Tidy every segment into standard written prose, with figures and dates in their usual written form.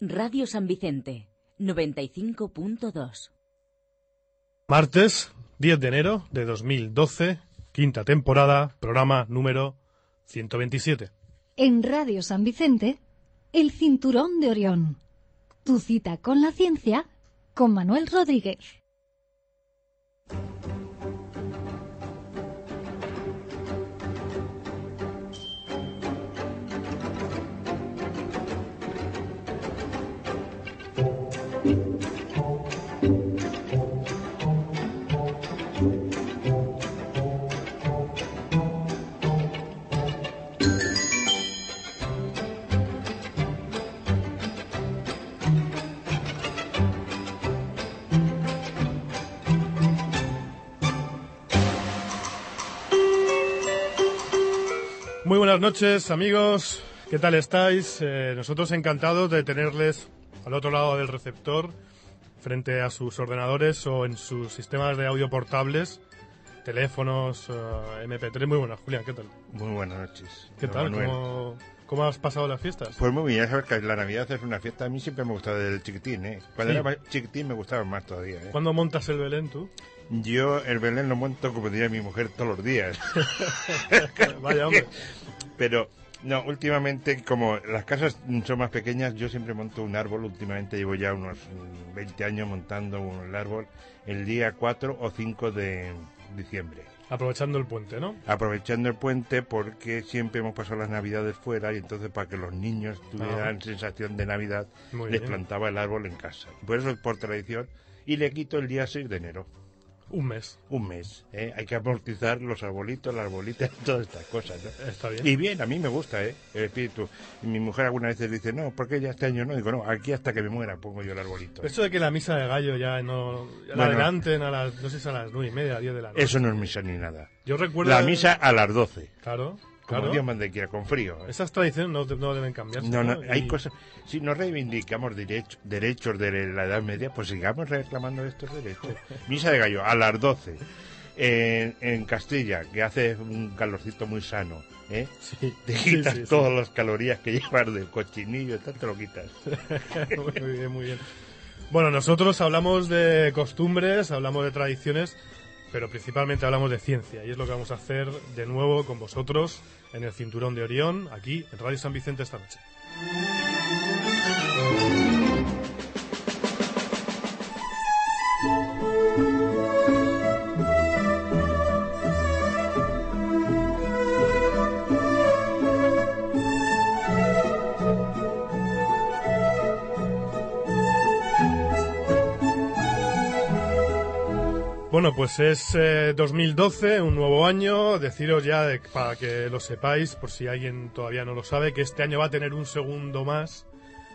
Radio San Vicente, 95.2. Martes, 10 de enero de 2012, quinta temporada, programa número 127. En Radio San Vicente, el Cinturón de Orión. Tu cita con la ciencia, con Manuel Rodríguez. Muy buenas noches, amigos. ¿Qué tal estáis? Nosotros encantados de tenerles al otro lado del receptor, frente a sus ordenadores o en sus sistemas de audio portables, teléfonos, MP3. Muy buenas, Julián, ¿qué tal? Muy buenas noches. ¿Qué tal? ¿Cómo has pasado las fiestas? Pues muy bien, ya sabes que la Navidad es una fiesta. A mí siempre me gustaba desde el chiquitín, ¿eh? Cuando era más chiquitín me gustaba más todavía, ¿eh? ¿Cuándo montas el Belén tú? Yo el Belén lo monto, como diría mi mujer, todos los días. Vaya, hombre. Pero, no, últimamente, como las casas son más pequeñas, yo siempre monto un árbol. Últimamente llevo ya unos 20 años montando un árbol el día 4 o 5 de diciembre. Aprovechando el puente, ¿no? Aprovechando el puente, porque siempre hemos pasado las Navidades fuera y entonces para que los niños tuvieran sensación de Navidad, les plantaba el árbol en casa. Por eso, por tradición, y le quito el día 6 de enero. Un mes. Un mes, ¿eh? Hay que amortizar los arbolitos, las bolitas, todas estas cosas, ¿no? Está bien. Y bien, a mí me gusta, ¿eh? El espíritu. Y mi mujer algunas veces dice, no, ¿por qué ya este año no? Digo, no, aquí hasta que me muera pongo yo el arbolito. Eso de que la misa de gallo ya no... la adelanten a las, no sé si a las 9:30, 10 de la noche. Eso no es misa ni nada. Yo recuerdo... La misa a las 12. Claro. Como Dios mande quiera, con frío. Esas tradiciones no deben cambiarse. No, hay cosas... Si nos reivindicamos derechos de la Edad Media, pues sigamos reclamando estos derechos. Misa de gallo, a las 12. En Castilla, que hace un calorcito muy sano, ¿eh? Sí, te quitas todas las calorías que llevas del cochinillo, te lo quitas. Muy bien, muy bien. Bueno, nosotros hablamos de costumbres, hablamos de tradiciones, pero principalmente hablamos de ciencia, y es lo que vamos a hacer de nuevo con vosotros en el Cinturón de Orión, aquí en Radio San Vicente esta noche. Bueno, pues es 2012, un nuevo año. Deciros ya, para que lo sepáis, por si alguien todavía no lo sabe, que este año va a tener un segundo más.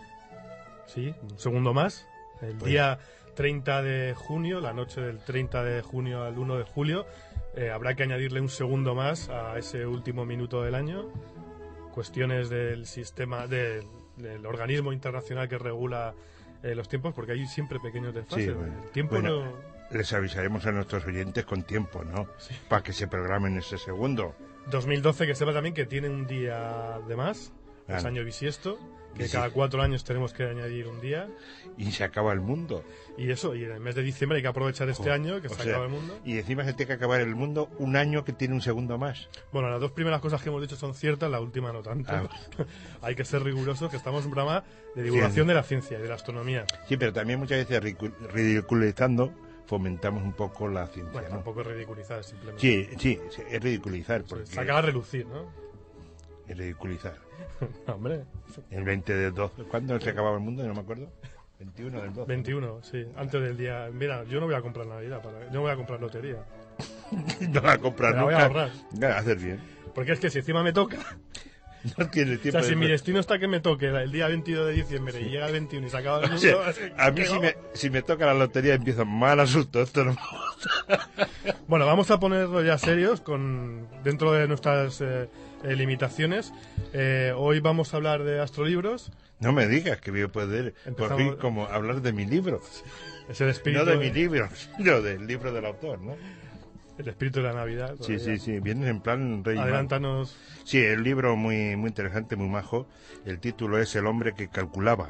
Sí, un segundo más. El día 30 de junio, la noche del 30 de junio al 1 de julio, habrá que añadirle un segundo más a ese último minuto del año. Cuestiones del sistema, del organismo internacional que regula los tiempos, porque hay siempre pequeños desfases. Sí, el tiempo les avisaremos a nuestros oyentes con tiempo, ¿no? Sí. Para que se programen ese segundo. 2012, que sepa también que tiene un día de más, es año bisiesto, que cada 4 años tenemos que añadir un día. Y se acaba el mundo. Y eso, y en el mes de diciembre hay que aprovechar este año, que se acaba el mundo. Y encima se tiene que acabar el mundo un año que tiene un segundo más. Bueno, las dos primeras cosas que hemos dicho son ciertas, la última no tanto. Hay que ser rigurosos, que estamos en un programa de divulgación de la ciencia y de la astronomía. Sí, pero también muchas veces ridiculizando fomentamos un poco la ciencia, bueno, ¿no? Tampoco es ridiculizar, simplemente. Sí, es ridiculizar. Porque saca a relucir, ¿no? Es ridiculizar. No, hombre. El 20 de 12. ¿Cuándo se acababa el mundo? No me acuerdo. 21 del 12. 21, sí. Antes del día... Mira, yo no voy a comprar Navidad, no voy a comprar lotería. No la voy a comprar nunca. La voy a ahorrar. Hacer bien. Porque es que si encima me toca... No tiene tiempo. O sea, si mi destino está que me toque el día 22 de diciembre y llega el 21 y se acaba el mundo... O sea, a mí si me toca la lotería empiezo mal asusto. Esto no me gusta. Bueno, vamos a ponerlo ya serios dentro de nuestras limitaciones. Hoy vamos a hablar de astrolibros. No me digas que voy a poder por fin como hablar de mi libro. Es el espíritu... No de mi libro, sino del libro del autor, ¿no? El espíritu de la Navidad. Sí. Vienes en plan rey. Adelántanos. Sí, el libro muy interesante, muy majo. El título es El hombre que calculaba.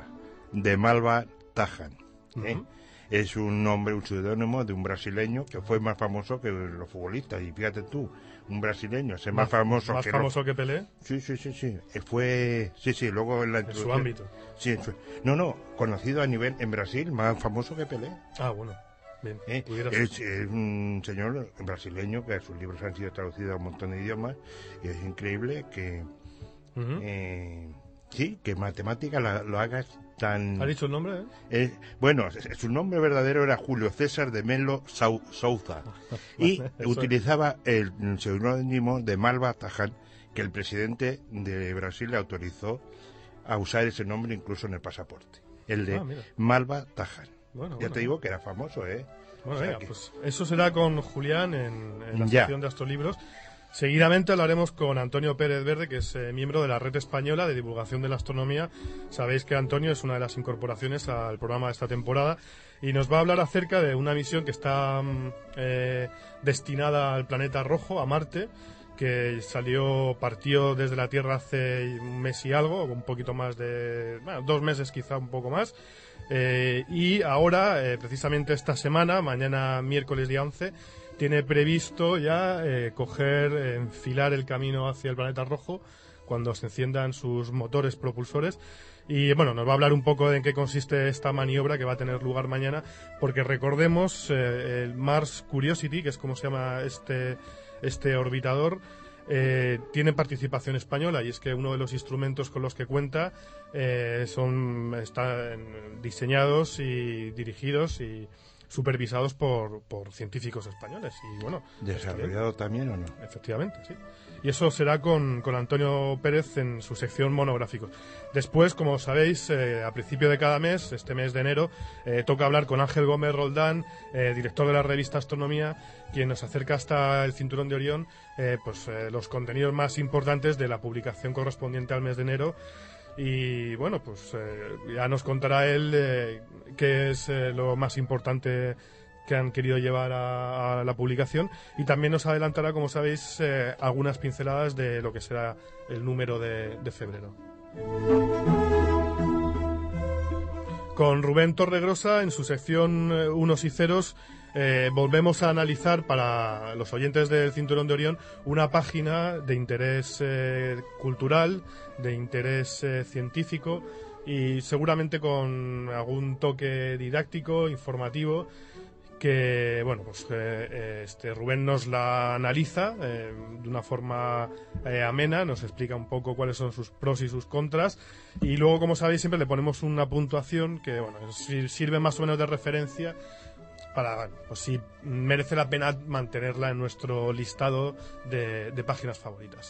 de Malva Tahan. Ujú. Es un nombre, un seudónimo de un brasileño que fue más famoso que los futbolistas. Y fíjate tú, un brasileño, es más famoso Más que famoso que Pelé Sí. Fue, luego en la en su introducción. ámbito. Sí, no, conocido a nivel en Brasil, más famoso que Pelé. Ah, bueno. Bien, pudiera Es ser. un señor brasileño que sus libros han sido traducidos a un montón de idiomas y es increíble que Ujú. que matemática lo hagas tan... ¿Ha dicho el nombre? bueno, su nombre verdadero era Julio César de Melo Souza y Eso utilizaba el seudónimo de Malva Tahan, que el presidente de Brasil le autorizó a usar ese nombre incluso en el pasaporte, el de mira. Malva Tahan. Bueno, Ya te digo que era famoso, Bueno, O sea venga, que- pues eso será con Julián en la Ya. sección de Astrolibros. Seguidamente hablaremos con Antonio Pérez Verde, que es miembro de la Red Española de Divulgación de la Astronomía. Sabéis que Antonio es una de las incorporaciones al programa de esta temporada y nos va a hablar acerca de una misión que está destinada al planeta rojo, a Marte, que partió desde la Tierra hace un mes y algo, un poquito más de... 2 meses quizá, un poco más. Y ahora, precisamente esta semana, mañana miércoles día 11, tiene previsto ya enfilar el camino hacia el planeta rojo cuando se enciendan sus motores propulsores. Y bueno, nos va a hablar un poco de en qué consiste esta maniobra que va a tener lugar mañana, porque recordemos el Mars Curiosity, que es como se llama este orbitador, tiene participación española, y es que uno de los instrumentos con los que cuenta están diseñados y dirigidos y supervisados por científicos españoles. Y bueno, ¿Desarrollado también o no? efectivamente, sí. Y eso será con Antonio Pérez en su sección monográficos. Después, como sabéis, a principio de cada mes, este mes de enero, toca hablar con Ángel Gómez Roldán, director de la revista Astronomía, quien nos acerca hasta el Cinturón de Orión, los contenidos más importantes de la publicación correspondiente al mes de enero. Y bueno, pues ya nos contará él qué es lo más importante que han querido llevar a la publicación, y también nos adelantará, como sabéis, algunas pinceladas de lo que será el número de febrero. Con Rubén Torregrosa, en su sección Unos y Ceros, volvemos a analizar para los oyentes del Cinturón de Orión una página de interés cultural, de interés científico y seguramente con algún toque didáctico, informativo, que bueno, pues Rubén nos la analiza de una forma amena, nos explica un poco cuáles son sus pros y sus contras, y luego, como sabéis, siempre le ponemos una puntuación que bueno, sirve más o menos de referencia para, pues, si merece la pena mantenerla en nuestro listado de páginas favoritas.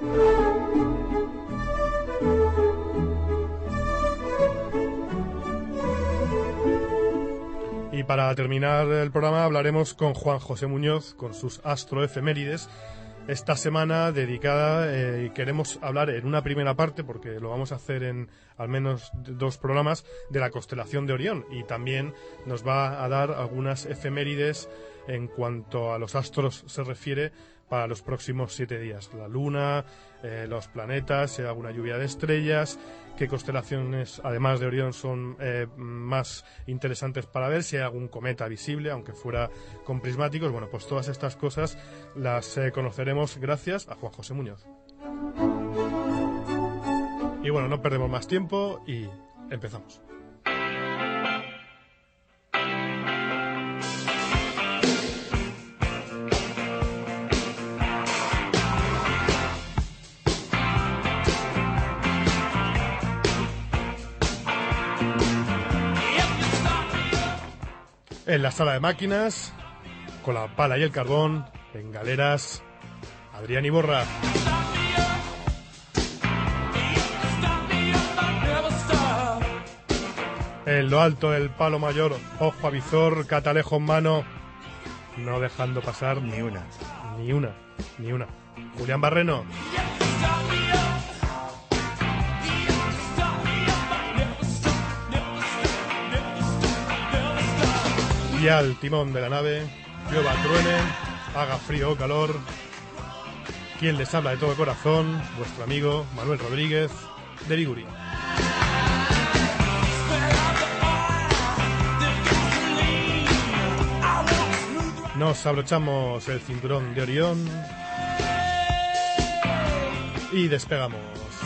Y para terminar el programa hablaremos con Juan José Muñoz, con sus astroefemérides. Esta semana dedicada, y queremos hablar en una primera parte, porque lo vamos a hacer en al menos 2 programas, de la constelación de Orión. Y también nos va a dar algunas efemérides en cuanto a los astros se refiere para los próximos 7 días. La Luna, los planetas, alguna lluvia de estrellas, qué constelaciones, además de Orión, son más interesantes para ver, si hay algún cometa visible, aunque fuera con prismáticos. Bueno, pues todas estas cosas las conoceremos gracias a Juan José Muñoz. Y bueno, no perdemos más tiempo y empezamos. En la sala de máquinas, con la pala y el carbón, en galeras, Adrián Iborra. En lo alto del palo mayor, ojo avizor, catalejo en mano, no dejando pasar Ni una. ni una. Julián Barreno. Y al timón de la nave, llueva, truene, haga frío o calor, quien les habla de todo corazón, vuestro amigo Manuel Rodríguez de Biguri. nos abrochamos el cinturón de Orión y despegamos.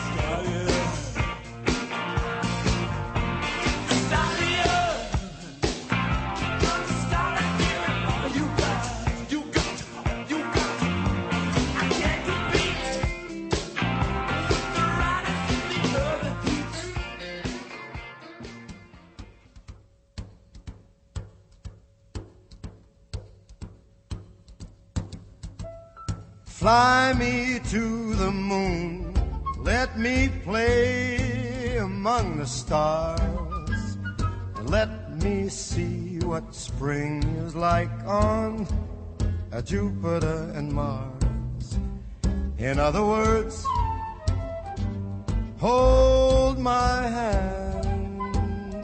Fly me to the moon, let me play among the stars, and let me see what spring is like on Jupiter and Mars. In other words, hold my hand.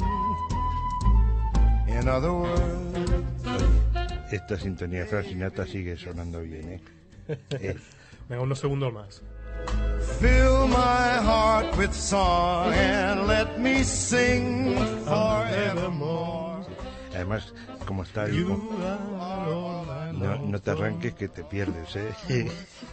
In other words. Esta sintonía de Frank Sinatra sigue sonando bien, ¿eh? Venga, unos segundos más. Fill my heart with song and let me sing forevermore. Además, como está el... No te arranques que te pierdes, ¿eh?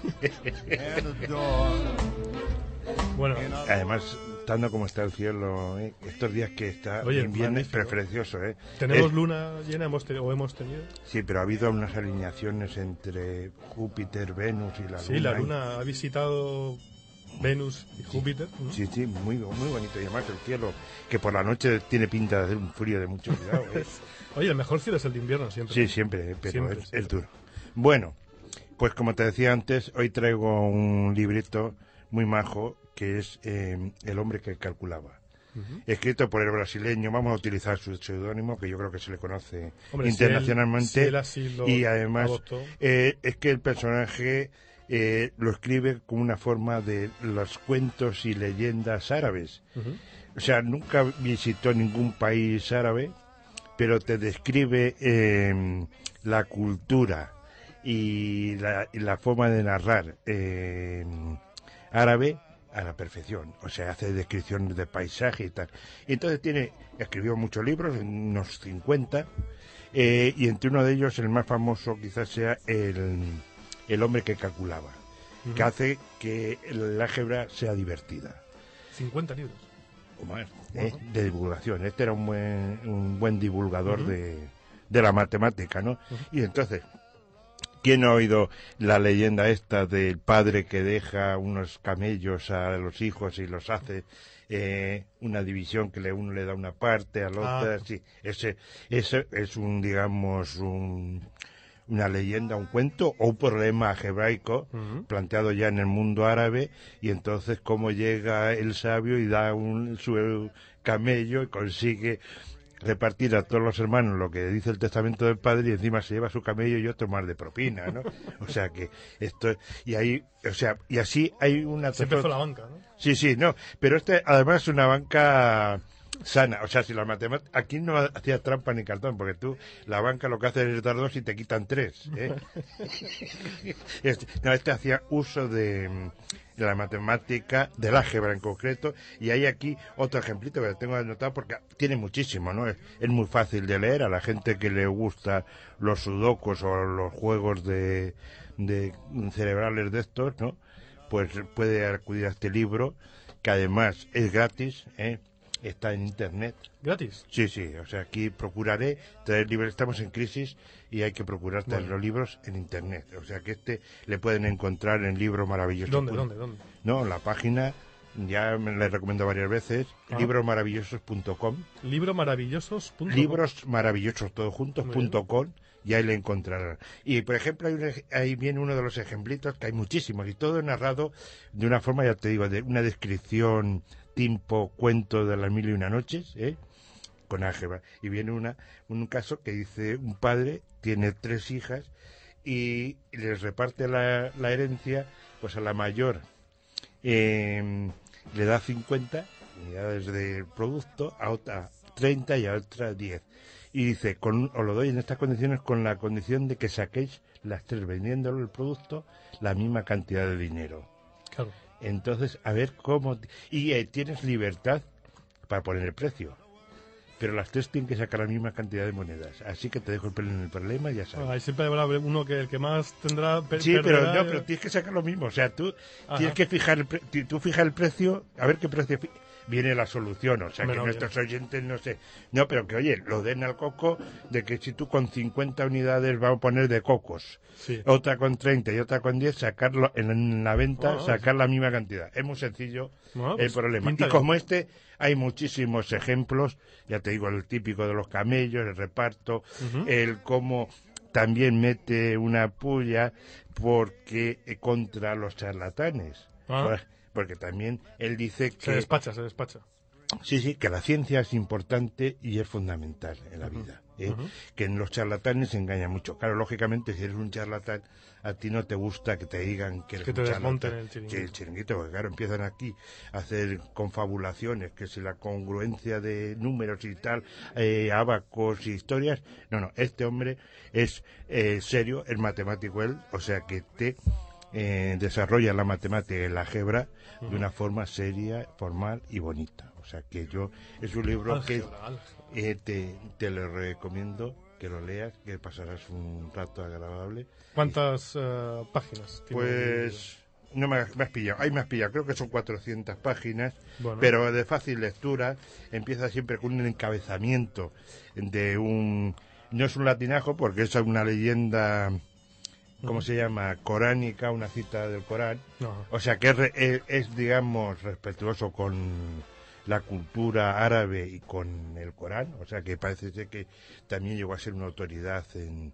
Bueno, además, estando como está el cielo, estos días que está invierno es precioso, ¿eh? ¿Tenemos luna llena hemos tenido? Sí, pero ha habido unas alineaciones entre Júpiter, Venus y la luna. Sí, la luna ha visitado Venus y Júpiter, ¿no? Sí, muy bonito. Y además el cielo, que por la noche tiene pinta de hacer un frío de mucho cuidado, ¿eh? Oye, el mejor cielo es el de invierno siempre. Sí, siempre, pero siempre, es duro. Bueno, pues como te decía antes, hoy traigo un librito muy majo que es El hombre que calculaba. Escrito por el brasileño, vamos a utilizar su seudónimo, que yo creo que se le conoce internacionalmente. Y además es que el personaje lo escribe como una forma de los cuentos y leyendas árabes. O sea, nunca visitó ningún país árabe, pero te describe la cultura y la forma de narrar árabe a la perfección. O sea, hace descripciones de paisaje y tal. Y entonces escribió muchos libros, unos 50, y entre uno de ellos, el más famoso quizás sea El hombre que calculaba, que hace que el álgebra sea divertida. 50 libros. O más, de divulgación. Este era un buen divulgador de la matemática, ¿no? Y entonces, ¿quién ha oído la leyenda esta del padre que deja unos camellos a los hijos y los hace una división que uno le da una parte, al otro? Sí, ese es una leyenda, un cuento o un problema algebraico planteado ya en el mundo árabe, y entonces cómo llega el sabio y da su camello y consigue repartir a todos los hermanos lo que dice el testamento del padre, y encima se lleva su camello y otro más de propina, ¿no? O sea que esto, y ahí, o sea, y así hay una... Se empezó la banca, ¿no? Sí, no, pero además es una banca sana. O sea, si la matemática, aquí no hacía trampa ni cartón, porque la banca lo que hace es dar 2 y te quitan 3, ¿eh? Este hacía uso de la matemática, del álgebra en concreto, y hay aquí otro ejemplito que tengo anotado porque tiene muchísimo, ¿no? Es muy fácil de leer a la gente que le gusta los sudokus o los juegos de cerebrales de estos, ¿no? Pues puede acudir a este libro, que además es gratis, ¿eh? Está en internet. ¿Gratis? Sí, o sea, aquí procuraré traer libros. Estamos en crisis y hay que procurar traer los libros en internet. O sea, que le pueden encontrar en Libro Maravilloso. ¿Dónde? No, la página, ya me la recomiendo varias veces, librosmaravillosos.com. Librosmaravillosos.com. Libros maravillosos, todos juntos.com, y ahí le encontrarán. Y, por ejemplo, ahí viene uno de los ejemplitos, que hay muchísimos, y todo narrado de una forma, ya te digo, de una descripción tipo cuento de las 1001 noches, con álgebra. Y viene un caso que dice, un padre tiene 3 hijas y les reparte la herencia, pues a la mayor le da 50 unidades de producto, a otra 30 y a otra 10. Y dice, os lo doy en estas condiciones con la condición de que saquéis las 3 vendiéndolo el producto la misma cantidad de dinero. Claro. Entonces, a ver cómo... Y tienes libertad para poner el precio. pero las tres tienen que sacar la misma cantidad de monedas. Así que te dejo el problema y ya sabes. Ahí siempre habrá uno que el que más tendrá... Sí, perderá, pero tienes que sacar lo mismo. O sea, tú tienes que fijar tú fijas el precio, a ver qué precio viene la solución. O sea, que nuestros oyentes no sé. No, pero que, oye, lo den al coco de que si tú con 50 unidades vamos a poner de cocos, otra con 30 y otra con 10, sacarlo en la venta, sacar la misma cantidad. Es muy sencillo el problema. Y como hay muchísimos ejemplos, ya te digo, el típico de los camellos, el reparto, el cómo también mete una puya porque contra los charlatanes. Porque también él dice que... Se despacha. Sí, que la ciencia es importante y es fundamental en la vida. Que en los charlatanes se engaña mucho. Claro, lógicamente, si eres un charlatán, a ti no te gusta que te digan que eres un charlatán. Que te desmonten el chiringuito. Porque claro, empiezan aquí a hacer confabulaciones, que si la congruencia de números y tal, abacos y historias. No, este hombre es serio, es matemático él, o sea que desarrolla la matemática y la álgebra de una forma seria, formal y bonita. O sea que es un libro que te lo recomiendo que lo leas, que pasarás un rato agradable. ¿Cuántas páginas tiene? Pues no me has pillado, ahí me has pillado, creo que son 400 páginas, pero de fácil lectura. Empieza siempre con un encabezamiento de no es un latinajo porque es una leyenda, ¿cómo se llama? Coránica, una cita del Corán. O sea que es, digamos, respetuoso con la cultura árabe y con el Corán. O sea que parece ser que también llegó a ser una autoridad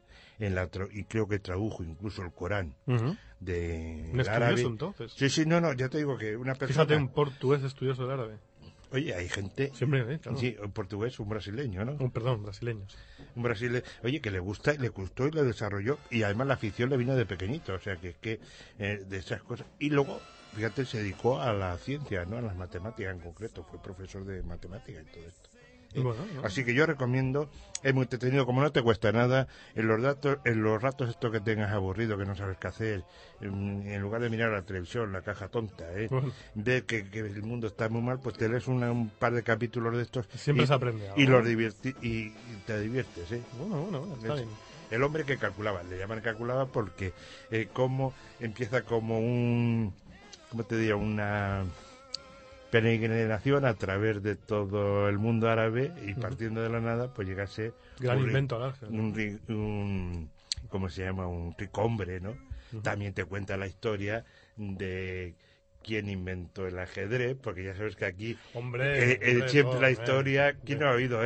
y creo que tradujo incluso el Corán del árabe. Entonces. Sí, no, ya te digo que una persona... Fíjate, un portugués estudioso del árabe. Oye, hay gente... Siempre, claro. Sí, un portugués, un brasileño, ¿no? Perdón, brasileño. Un brasileño, oye, que le gustó y lo desarrolló, y además la afición le vino de pequeñito, o sea que de esas cosas. Y luego, fíjate, se dedicó a la ciencia, ¿no? A las matemáticas en concreto, fue profesor de matemáticas y todo esto. Así que yo recomiendo, es muy entretenido, como no te cuesta nada, en los ratos estos que tengas aburrido, que no sabes qué hacer, en lugar de mirar la televisión, la caja tonta, ver que el mundo está muy mal, pues te lees un par de capítulos de estos. Siempre se aprende algo. Y te diviertes, Bueno, está bien. El hombre que calculaba, le llaman calculaba porque como empieza como ¿cómo te diría? Una peregrinación a través de todo el mundo árabe y partiendo de la nada pues llega a ser gran invento al álgebra, ¿cómo se llama? Un rico hombre, ¿no? También te cuenta la historia de quién inventó el ajedrez, porque ya sabes que aquí siempre la historia, ¿quién no ha oído?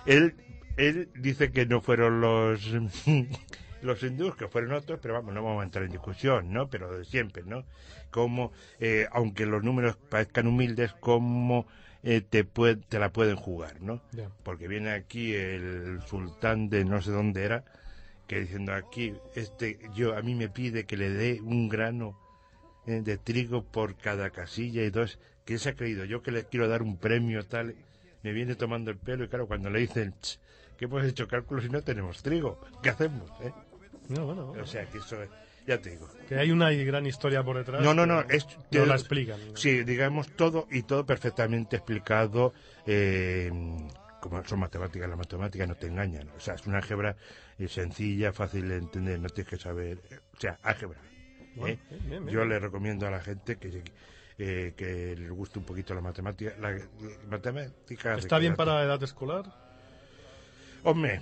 Él dice que no fueron los hindúes, que fueron otros, pero vamos, no vamos a entrar en discusión, ¿no? Pero de siempre, ¿no? Como, aunque los números parezcan humildes, como te la pueden jugar, ¿no? Yeah. Porque viene aquí el sultán de no sé dónde era, que diciendo aquí, a mí me pide que le dé un grano de trigo por cada casilla y dos, que se ha creído yo que le quiero dar un premio tal, me viene tomando el pelo y claro, cuando le dicen que hemos hecho cálculos y no tenemos trigo, ¿qué hacemos? Bueno. O sea que eso es, ya te digo. Que hay una gran historia por detrás. No, no la explican. Sí, digamos todo perfectamente explicado. Como son matemáticas, las matemáticas no te engañan. O sea, es una álgebra sencilla, fácil de entender, no tienes que saber. O sea, álgebra. Bien. Yo le recomiendo a la gente que les guste un poquito la matemática. La matemática ¿Está bien para edad escolar? Hombre,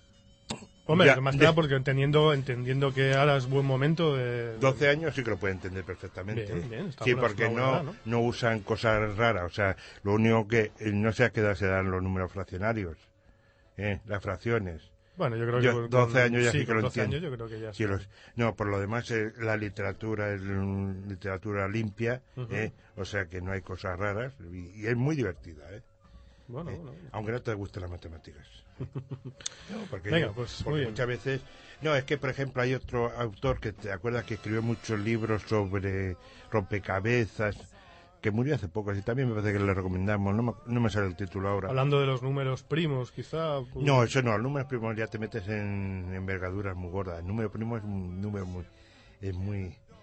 más que nada porque entendiendo que ahora es buen momento de... 12 años sí que lo puede entender perfectamente. Bien, está sí, buena, porque ¿no? no usan cosas raras. O sea, lo único que no sé a qué edad se dan los números fraccionarios, las fracciones. Bueno, yo creo que 12 años ya sí que lo 12 entiendo. años yo creo que ya sí, no, por lo demás la literatura es literatura limpia, o sea que no hay cosas raras y es muy divertida, Bueno. Aunque no te gusten las matemáticas. Porque muchas veces... No, es que, por ejemplo, hay otro autor que te acuerdas que escribió muchos libros sobre rompecabezas, que murió hace poco, así también me parece que le recomendamos, no me sale el título ahora. Hablando de los números primos, quizá... No, eso no, los números primos ya te metes en envergaduras muy gordas. El número primo es un número muy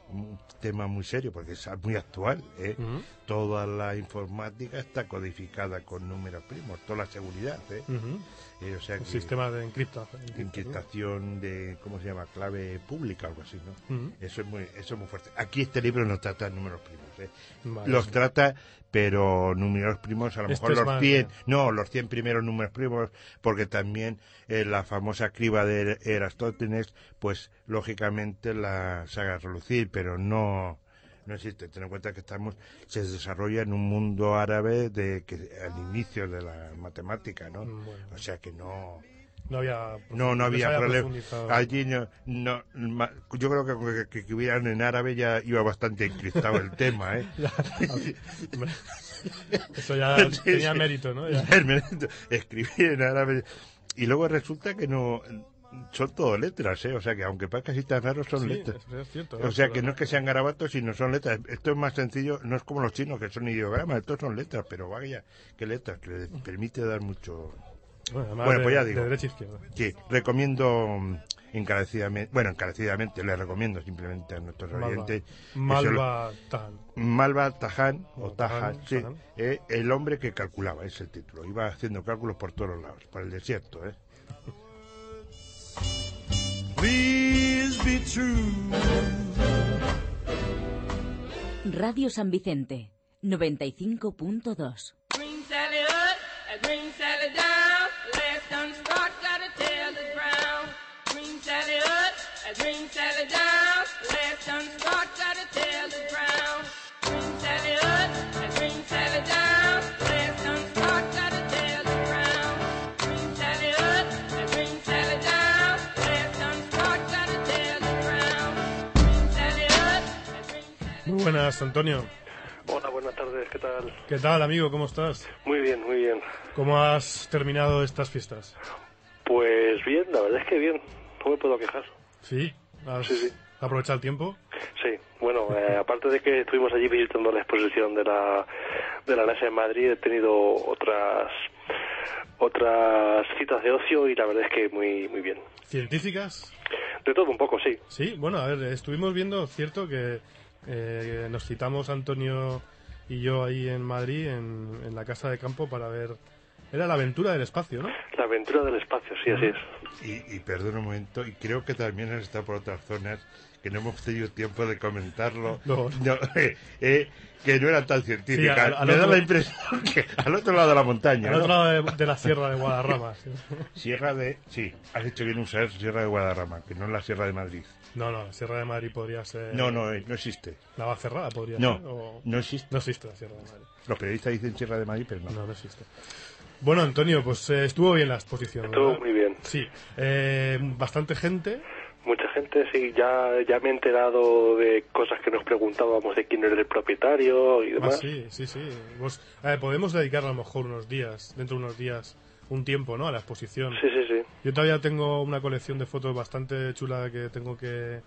un tema muy serio porque es muy actual, ¿eh? Ujú. Toda la informática está codificada con números primos, toda la seguridad, ¿eh? Ujú. O sea El que sistema de encriptación. encriptación de, ¿cómo se llama? Clave pública, algo así, ¿no? Ujú. Eso es muy fuerte. Aquí este libro no trata números primos, ¿eh? Vale, Los sí. trata, pero números primos, a lo Este mejor es los más, 100, ya. no, los 100 primeros números primos, porque también la famosa criba de Eratóstenes, pues lógicamente la saca a relucir, pero no existe. Ten en cuenta que se desarrolla en un mundo árabe al inicio de la matemática, ¿no? Bueno. O sea que no había había problema. profundizado. Allí yo creo que hubieran en árabe ya iba bastante encriptado el tema, ¿eh? Ya, hombre, eso ya tenía mérito, ¿no? Ya. Escribir en árabe. Y luego resulta que no son todo letras, ¿eh? O sea que aunque parezca así tan raro, son Sí, letras. eso es cierto. O sea que no es que sean garabatos, sino son letras. Esto es más sencillo, no es como los chinos, que son ideogramas, estos son letras, pero vaya, qué letras, que les permite dar mucho... Además Bueno, pues ya digo. de derecha a izquierda. Sí, recomiendo encarecidamente, les recomiendo simplemente a nuestros oyentes. Malva Tahan. Malva Tahan, o No, Tahan, Tahan, sí, Tahan. el hombre que calculaba, es el título. Iba haciendo cálculos por todos los lados, para el desierto, ¿eh? Please be true. Radio San Vicente, 95.2. Green Sally up, Green Sally down. Last done start, got a tail that's brown. Green Sally up, Green Sally down. Last done start, got a tail that's brown. Green Sally up, Green Sally down. Last done start, got a tail that's brown. Green Sally up, Green Sally down. Last done start, got a tail that's brown. Green Sally up, Green Sally. Muy buenas, Antonio. Hola, buenas tardes, ¿qué tal? ¿Qué tal, amigo? ¿Cómo estás? Muy bien, muy bien. ¿Cómo has terminado estas fiestas? Pues bien, la verdad es que bien, no me puedo quejar. ¿Sí? ¿Has Sí. aprovechado el tiempo? Sí, bueno, aparte de que estuvimos allí visitando la exposición de la NASA en Madrid, he tenido otras citas de ocio y la verdad es que muy bien. ¿Científicas? De todo un poco, sí. Sí, bueno, a ver, estuvimos viendo, cierto, que nos citamos Antonio y yo ahí en Madrid, en la casa de campo, para ver... Era la aventura del espacio, ¿no? La aventura del espacio, sí, así es. Y perdón un momento, y creo que también has estado por otras zonas que no hemos tenido tiempo de comentarlo. No. Que no eran tan científicas. Sí, al Me da otro- la impresión que al otro lado de la montaña, Al ¿no? otro lado de la sierra de Guadarrama. Sí. Sí, has hecho bien usar Sierra de Guadarrama, que no es la Sierra de Madrid. No, la Sierra de Madrid podría ser... No existe. La Cerrada podría No, ser. O... no existe. No existe la Sierra de Madrid. Los periodistas dicen Sierra de Madrid, pero no. No existe. Bueno, Antonio, pues estuvo bien la exposición, Estuvo ¿verdad? muy bien. Sí. Bastante gente. Mucha gente, sí, ya me he enterado de cosas que nos preguntábamos de quién era el propietario y demás. Sí. Pues, podemos dedicar a lo mejor dentro de unos días, un tiempo, ¿no? A la exposición. Sí. Yo todavía tengo una colección de fotos bastante chula que tengo que,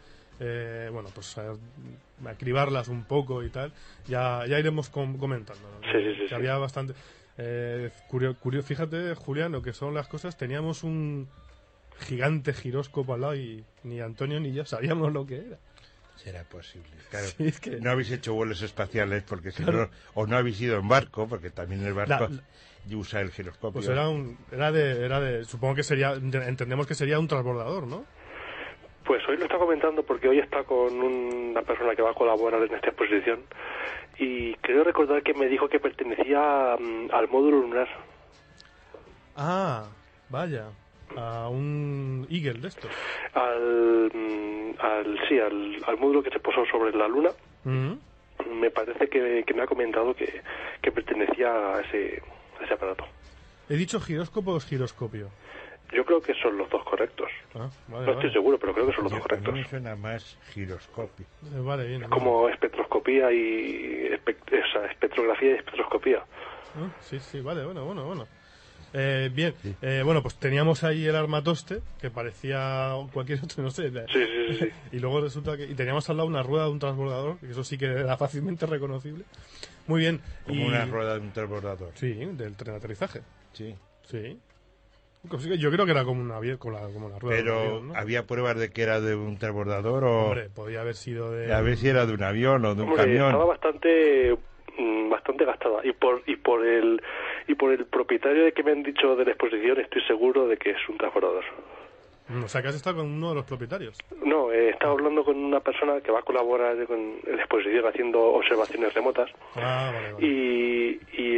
acribarlas un poco y tal. Ya iremos comentando, ¿no? Sí. Que había bastante... fíjate, Julián, lo que son las cosas. Teníamos un gigante giróscopo al lado y ni Antonio ni yo sabíamos lo que era. Será posible. Claro, Sí, es que- no habéis hecho vuelos espaciales porque si no, o no habéis ido en barco, porque también el barco usa el giroscopio. Pues supongo que entendemos que sería un transbordador, ¿no? Pues hoy lo está comentando porque hoy está con una persona que va a colaborar en esta exposición y creo recordar que me dijo que pertenecía al módulo lunar. Ah, vaya, a un Eagle de estos. Al módulo que se posó sobre la luna. Ujú. Me parece que me ha comentado que pertenecía a ese aparato. ¿He dicho giróscopo o giroscopio? Yo creo que son los dos correctos. Ah, vale, No estoy seguro, pero creo que son los dos A mí correctos. me suena más giroscopio. Vale, bien. Como espectroscopía y espectrografía y espectroscopía. Ah, sí, vale, bueno. Bien, bueno, pues teníamos ahí el armatoste, que parecía cualquier otro, no sé. Sí. Y luego resulta que... Y teníamos al lado una rueda de un transbordador, que eso sí que era fácilmente reconocible. Muy bien. Como una rueda de un transbordador. Sí, del tren de aterrizaje. Sí. Sí. Yo creo que era como un avión, como la rueda de un Pero avión, ¿no? había pruebas de que era de un transbordador o Hombre, podía haber sido de... a ver si era de un avión o de un Hombre, camión. estaba bastante gastada y por el propietario de que me han dicho de la exposición estoy seguro de que es un transbordador. O sea, que has estado con uno de los propietarios. No, he estado hablando con una persona que va a colaborar con la exposición haciendo observaciones remotas Vale. y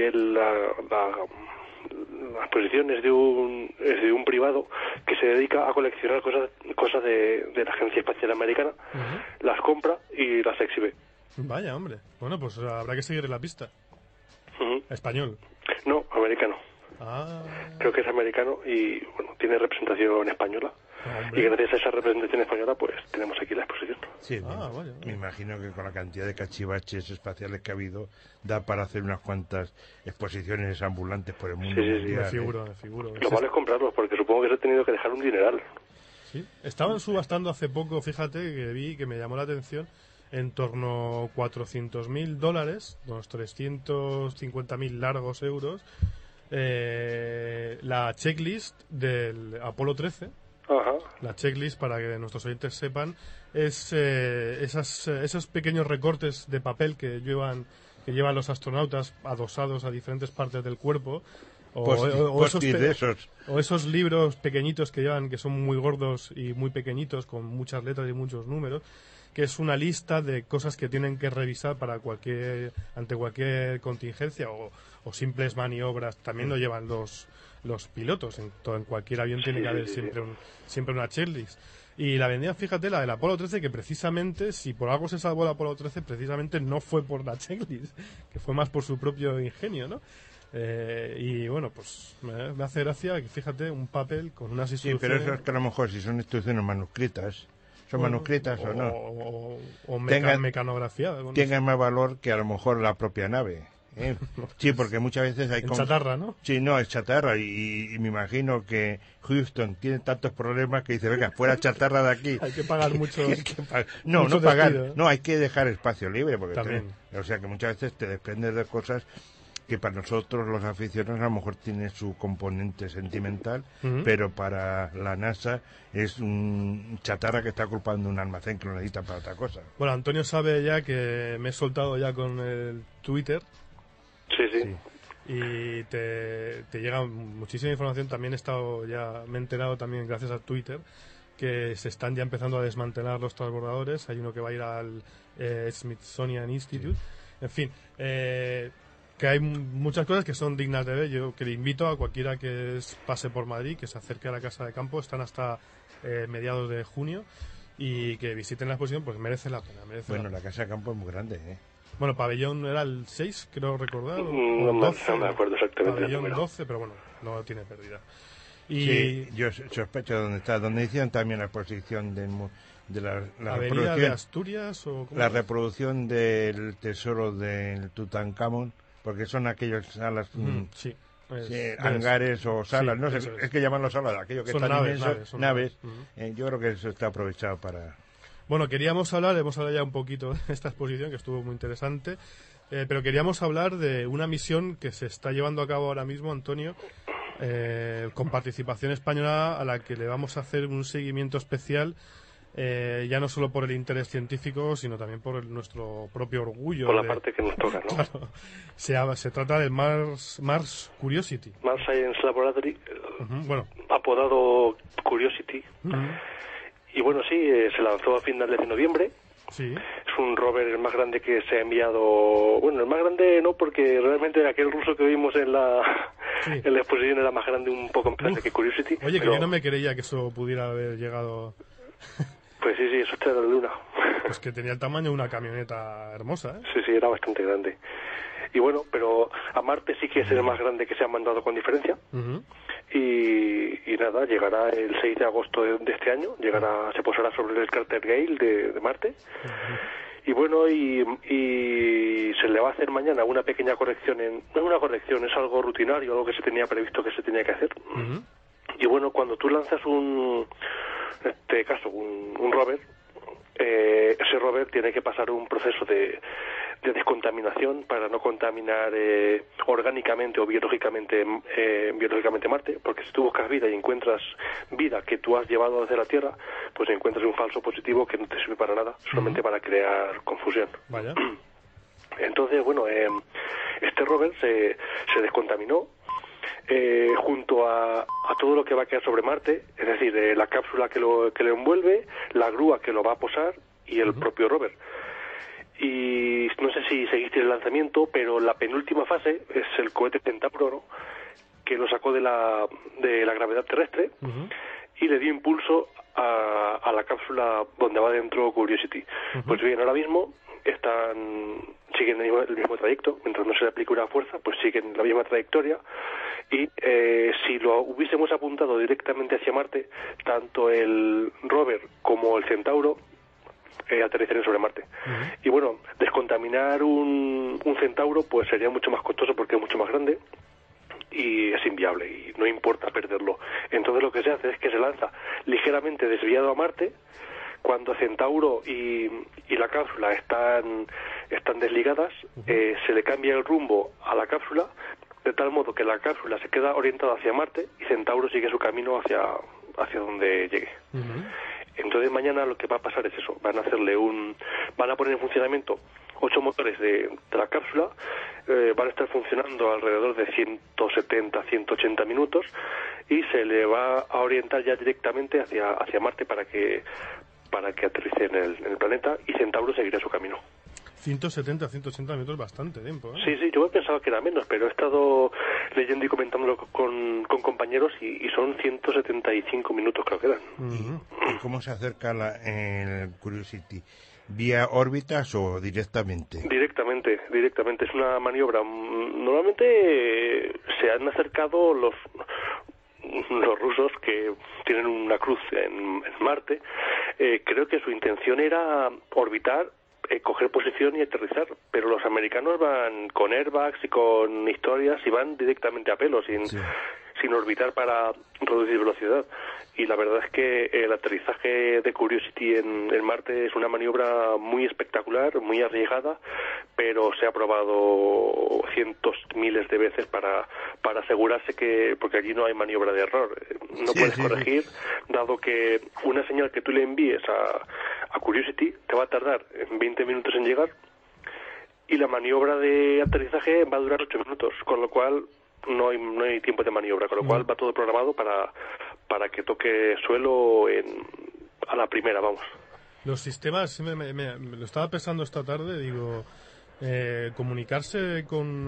la exposición es de un privado que se dedica a coleccionar cosas de la Agencia Espacial Americana, las compra y las exhibe. Vaya, hombre. Bueno, pues habrá que seguir en la pista. Español. No, americano. Ah, Creo que es americano y bueno, tiene representación española. hombre. Y gracias a esa representación española pues tenemos aquí la exposición. Sí, vaya. me imagino que con la cantidad de cachivaches espaciales que ha habido da para hacer unas cuantas exposiciones ambulantes por el mundo Sí. mundial. Me figuro. Lo malo es comprarlos porque supongo que se ha tenido que dejar un dineral. Sí. Estaban subastando hace poco, fíjate, que vi, que me llamó la atención, en torno a $400.000, unos 350.000 largos euros, la checklist del Apolo 13. Ajá. La checklist, para que nuestros oyentes sepan, es esos pequeños recortes de papel que llevan los astronautas adosados a diferentes partes del cuerpo, o esos libros pequeñitos que llevan, que son muy gordos y muy pequeñitos, con muchas letras y muchos números, que es una lista de cosas que tienen que revisar ante cualquier contingencia o simples maniobras. También lo llevan los pilotos. En cualquier avión tiene que haber siempre una checklist. Y la vendía, fíjate, la del Apolo 13, que precisamente, si por algo se salvó el Apolo 13, precisamente no fue por la checklist, que fue más por su propio ingenio, ¿no? Y bueno, pues me hace gracia que, fíjate, un papel con unas instrucciones... Sí, pero eso es que a lo mejor si son instrucciones manuscritas, ¿son manuscritas o no? O mecanografiadas. Bueno, tengan más valor que a lo mejor la propia nave. Sí, porque muchas veces hay... chatarra, ¿no? Sí, no, es chatarra y me imagino que Houston tiene tantos problemas que dice, venga, fuera chatarra de aquí. Hay que pagar mucho. No pagar, no, hay que dejar espacio libre. Porque también. O sea que muchas veces te desprendes de cosas que para nosotros los aficionados a lo mejor tiene su componente sentimental, pero para la NASA es un chatarra que está ocupando un almacén que lo necesita para otra cosa. Bueno, Antonio sabe ya que me he soltado ya con el Twitter. Sí. Y te llega muchísima información. También me he enterado también gracias a Twitter que se están ya empezando a desmantelar los transbordadores. Hay uno que va a ir al Smithsonian Institute. En fin, que hay muchas cosas que son dignas de ver. Yo que le invito a cualquiera que pase por Madrid, que se acerque a la Casa de Campo. Están hasta mediados de junio, y que visiten la exposición, pues merece la pena. La Casa de Campo es muy grande, ¿eh? Bueno, pabellón era el 6, creo recordar. No me acuerdo exactamente. Pabellón 12, pero bueno, no tiene pérdida. Y sí, yo sospecho dónde está. Donde hicieron también la exposición de la Avenida reproducción de Asturias, o la reproducción del tesoro del Tutankamón, porque son aquellas salas, hangares o salas, no sé, es que llaman las salas, aquello que están naves. Yo creo que eso está aprovechado para... Bueno, hemos hablado ya un poquito de esta exposición, que estuvo muy interesante, pero queríamos hablar de una misión que se está llevando a cabo ahora mismo, Antonio, con participación española, a la que le vamos a hacer un seguimiento especial, ya no solo por el interés científico, sino también por nuestro propio orgullo. Por la parte que nos toca, ¿no? Claro. Se trata del Mars Curiosity. Mars Science Laboratory, apodado Curiosity. Y bueno, sí, se lanzó a finales de noviembre. Sí. Es un rover el más grande que se ha enviado. Bueno, el más grande no, porque realmente aquel ruso que vimos en la exposición era más grande un poco más que Curiosity. Oye, pero... que yo no me creía que eso pudiera haber llegado... Pues sí, eso está en la luna. Pues que tenía el tamaño de una camioneta hermosa, ¿eh? Sí, era bastante grande. Y bueno, pero a Marte sí que es el más grande que se ha mandado con diferencia. Y nada, llegará el 6 de agosto de este año, se posará sobre el cráter Gale de Marte. Y bueno, y se le va a hacer mañana una pequeña corrección. No es una corrección, es algo rutinario, algo que se tenía previsto que se tenía que hacer. Y bueno, cuando tú lanzas en este caso un rover, ese rover tiene que pasar un proceso de descontaminación para no contaminar orgánicamente o biológicamente Marte, porque si tú buscas vida y encuentras vida que tú has llevado desde la Tierra, pues encuentras un falso positivo que no te sirve para nada, solamente para crear confusión. Vaya. Entonces, bueno, este rover se descontaminó junto a todo lo que va a quedar sobre Marte, es decir, la cápsula que lo envuelve, la grúa que lo va a posar y el propio rover. Y no sé si seguiste el lanzamiento, pero la penúltima fase es el cohete Centauro, ¿no?, que lo sacó de la gravedad terrestre y le dio impulso a la cápsula donde va dentro Curiosity. Pues bien, ahora mismo siguen el mismo trayecto, mientras no se le aplique una fuerza, pues siguen la misma trayectoria, y si lo hubiésemos apuntado directamente hacia Marte, tanto el rover como el Centauro aterrizarían sobre Marte. Y bueno, descontaminar un Centauro pues sería mucho más costoso porque es mucho más grande y es inviable y no importa perderlo. Entonces lo que se hace es que se lanza ligeramente desviado a Marte. Cuando Centauro y la cápsula están desligadas, se le cambia el rumbo a la cápsula, de tal modo que la cápsula se queda orientada hacia Marte y Centauro sigue su camino hacia donde llegue. Entonces mañana lo que va a pasar es eso, van a poner en funcionamiento 8 motores de la cápsula, van a estar funcionando alrededor de 170, 180 minutos y se le va a orientar ya directamente hacia Marte para que aterrice en el planeta, y Centauro seguirá su camino. 170, 180 minutos, bastante tiempo, ¿eh? Sí, yo pensaba que era menos, pero he estado leyendo y comentándolo con compañeros y son 175 minutos, creo que eran. ¿Y cómo se acerca el Curiosity? ¿Vía órbitas o directamente? Directamente. Es una maniobra. Normalmente se han acercado los rusos, que tienen una cruz en Marte. Creo que su intención era orbitar, coger posición y aterrizar, pero los americanos van con airbags y con historias y van directamente a pelo, sin orbitar para reducir velocidad. Y la verdad es que el aterrizaje de Curiosity en Marte es una maniobra muy espectacular, muy arriesgada, pero se ha probado cientos, miles de veces para asegurarse porque allí no hay maniobra de error. No puedes corregir, dado que una señal que tú le envíes a Curiosity te va a tardar 20 minutos en llegar, y la maniobra de aterrizaje va a durar 8 minutos, con lo cual no hay tiempo de maniobra, con lo cual va todo programado para que toque suelo a la primera, vamos. Los sistemas, me lo estaba pensando esta tarde, digo, comunicarse con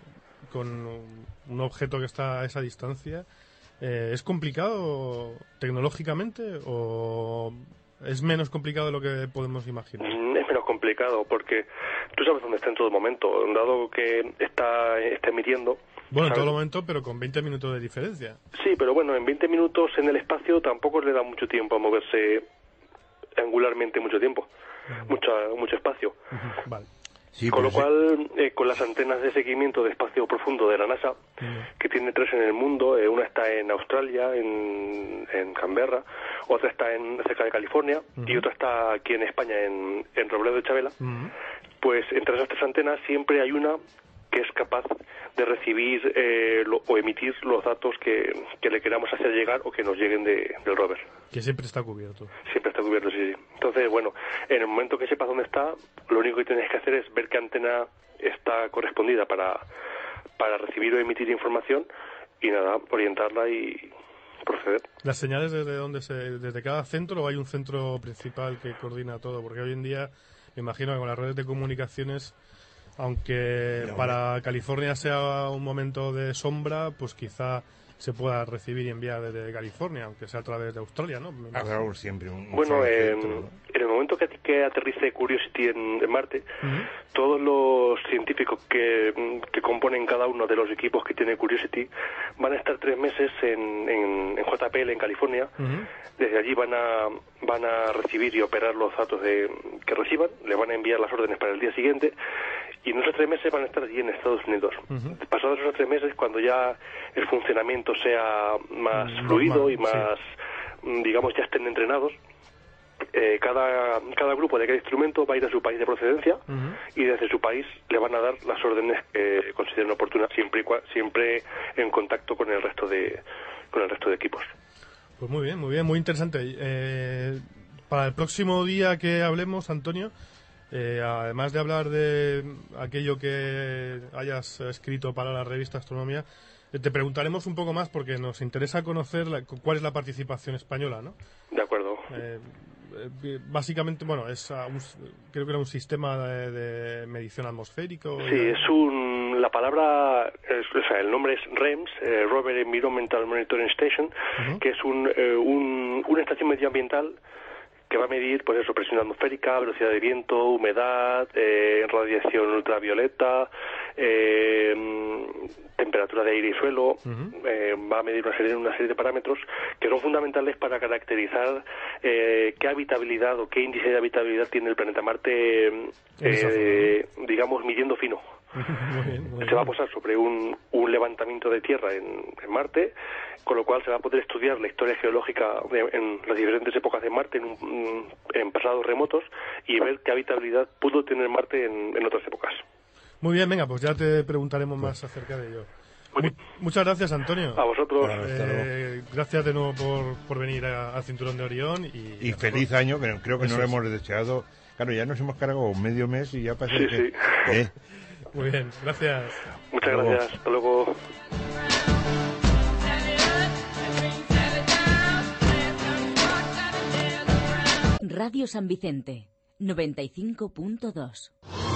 un objeto que está a esa distancia, ¿es complicado tecnológicamente o es menos complicado de lo que podemos imaginar? Es menos complicado porque tú sabes dónde está en todo momento, dado que está emitiendo. Bueno, en todo momento, pero con 20 minutos de diferencia. Sí, pero bueno, en 20 minutos en el espacio tampoco le da mucho tiempo a moverse angularmente, mucho tiempo, mucho espacio. Vale. Sí, con lo cual, con las antenas de seguimiento de espacio profundo de la NASA, que tiene 3 en el mundo, una está en Australia, en Canberra, otra está cerca de California, y otra está aquí en España, en Robledo de Chavela, pues entre esas 3 antenas siempre hay una que es capaz de recibir o emitir los datos que le queramos hacer llegar o que nos lleguen del rover. Que siempre está cubierto. Siempre está cubierto, sí. Entonces, bueno, en el momento que sepas dónde está, lo único que tienes que hacer es ver qué antena está correspondida para recibir o emitir información y nada, orientarla y proceder. ¿Las señales desde cada centro o hay un centro principal que coordina todo? Porque hoy en día, me imagino que con las redes de comunicaciones, aunque para California sea un momento de sombra, pues quizá se pueda recibir y enviar desde California, aunque sea a través de Australia, ¿no? Habrá siempre un bueno, en el momento que aterrice Curiosity en Marte, todos los científicos que componen cada uno de los equipos que tiene Curiosity van a estar 3 meses en JPL, en California. Desde allí van a recibir y operar los datos que reciban, le van a enviar las órdenes para el día siguiente, y en esos 3 meses van a estar allí en Estados Unidos. Pasados esos 3 meses, cuando ya el funcionamiento sea más fluido y más, digamos, ya estén entrenados, cada grupo de cada instrumento va a ir a su país de procedencia y desde su país le van a dar las órdenes que consideren oportunas, siempre en contacto con el resto de equipos. Pues muy bien, muy interesante. Para el próximo día que hablemos, Antonio, además de hablar de aquello que hayas escrito para la revista Astronomía, te preguntaremos un poco más porque nos interesa conocer cuál es la participación española, ¿no? De acuerdo. Básicamente, bueno, creo que era un sistema de medición atmosférico. Sí, la palabra, el nombre es REMS, Rover Environmental Monitoring Station, que es una estación medioambiental que va a medir, pues eso, presión atmosférica, velocidad de viento, humedad, radiación ultravioleta, temperatura de aire y suelo. Va a medir una serie de parámetros que son fundamentales para caracterizar qué habitabilidad o qué índice de habitabilidad tiene el planeta Marte, digamos, midiendo fino. Muy bien. Se va a posar sobre un levantamiento de tierra en Marte, con lo cual se va a poder estudiar la historia geológica en las diferentes épocas de Marte en pasados remotos y ver qué habitabilidad pudo tener Marte en otras épocas. Muy bien, venga, pues ya te preguntaremos más acerca de ello. Muchas gracias, Antonio. A vosotros. Gracias de nuevo por venir al Cinturón de Orión. Y feliz año, que creo que no lo hemos deseado. Claro, ya nos hemos cargado medio mes y ya parece que... Sí. Muy bien, gracias. Muchas gracias, hasta luego. Radio San Vicente, 95.2.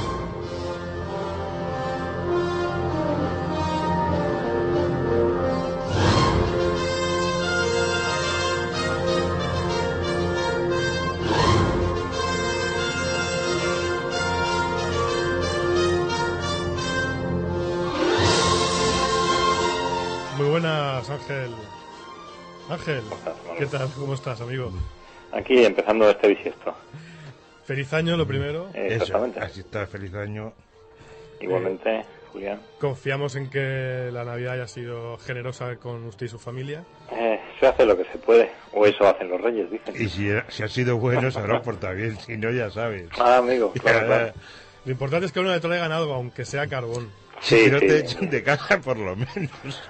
Muy buenas, Ángel. Ángel, ¿qué tal? ¿Cómo estás, amigo? Aquí empezando este bisiesto. Feliz año, lo primero. Exactamente. Eso, así está, feliz año. Igualmente, Julián. Confiamos en que la Navidad haya sido generosa con usted y su familia. Se hace lo que se puede, o eso hacen los reyes, dicen. Y si ha sido bueno, se habrá portado bien, si no, ya sabes. Amigo, claro. Lo importante es que uno le traigan algo, aunque sea carbón. Sí, que no te echen de casa, por lo menos.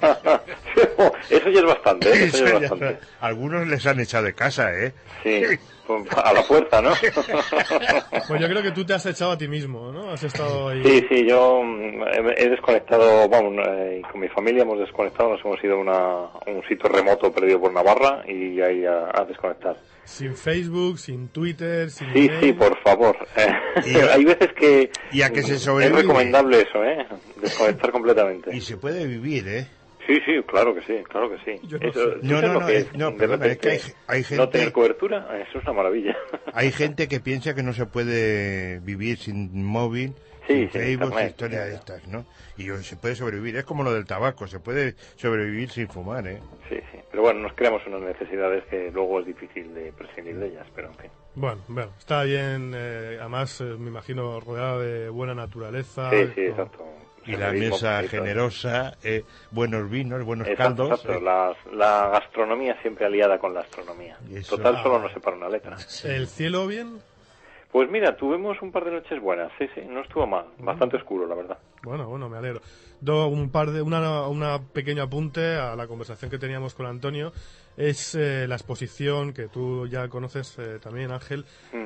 Eso ya es bastante, eso ya es bastante. Algunos les han echado de casa, ¿eh? Sí, pues a la fuerza, ¿no? Pues yo creo que tú te has echado a ti mismo, ¿no? Has estado ahí... Sí, yo he desconectado, vamos, con mi familia hemos desconectado, nos hemos ido a un sitio remoto perdido por Navarra y ahí a desconectar. Sin Facebook, sin Twitter, sin Sí, email. sí, por favor. Hay veces que, y a que se sobrevive. Es recomendable eso, desconectar completamente. Y se puede vivir, ¿eh? Sí, claro que sí, claro que sí. Yo no, perdona, es que hay gente... No tener cobertura, eso es una maravilla. Hay gente que piensa que no se puede vivir sin móvil, sin Facebook, sin historias de estas, ¿no? Y se puede sobrevivir, es como lo del tabaco, se puede sobrevivir sin fumar, ¿eh? Sí, pero bueno, nos creamos unas necesidades que luego es difícil de prescindir de ellas, pero en fin. Bueno, está bien, además me imagino rodeado de buena naturaleza. Sí, exacto. Y la mesa generosa, buenos vinos, buenos caldos. Exacto. La gastronomía siempre aliada con la astronomía. Total, solo nos separa una letra. ¿El cielo bien? Pues mira, tuvimos un par de noches buenas, sí, no estuvo mal, bastante oscuro, la verdad. Bueno, me alegro. Una pequeño apunte a la conversación que teníamos con Antonio. Es la exposición que tú ya conoces también, Ángel,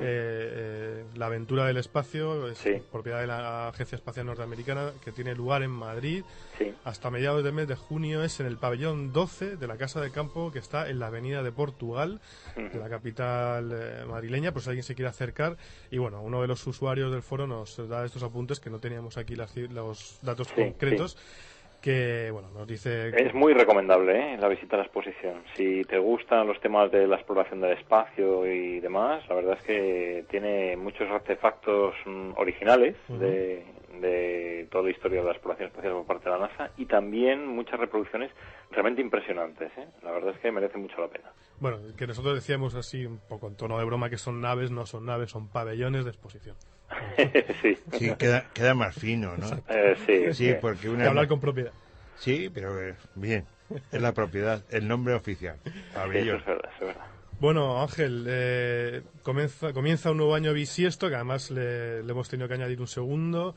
La aventura del espacio, es propiedad de la Agencia Espacial Norteamericana, que tiene lugar en Madrid. Hasta mediados del mes de junio es en el pabellón 12 de la Casa de Campo, que está en la Avenida de Portugal, de la capital madrileña, por si alguien se quiere acercar. Y bueno, uno de los usuarios del foro nos da estos apuntes, que no teníamos aquí los datos concretos. Que, bueno, nos dice... Es muy recomendable, la visita a la exposición. Si te gustan los temas de la exploración del espacio y demás, la verdad es que tiene muchos artefactos originales de toda la historia de la exploración espacial por parte de la NASA y también muchas reproducciones realmente impresionantes, La verdad es que merece mucho la pena. Bueno, que nosotros decíamos así un poco en tono de broma que son naves, no son naves, son pabellones de exposición. Sí, queda más fino, ¿no? Sí, porque hablar con propiedad. Sí, pero bien, es la propiedad, el nombre oficial. Eso es verdad. Bueno, Ángel, comienza un nuevo año bisiesto, que además le hemos tenido que añadir un segundo,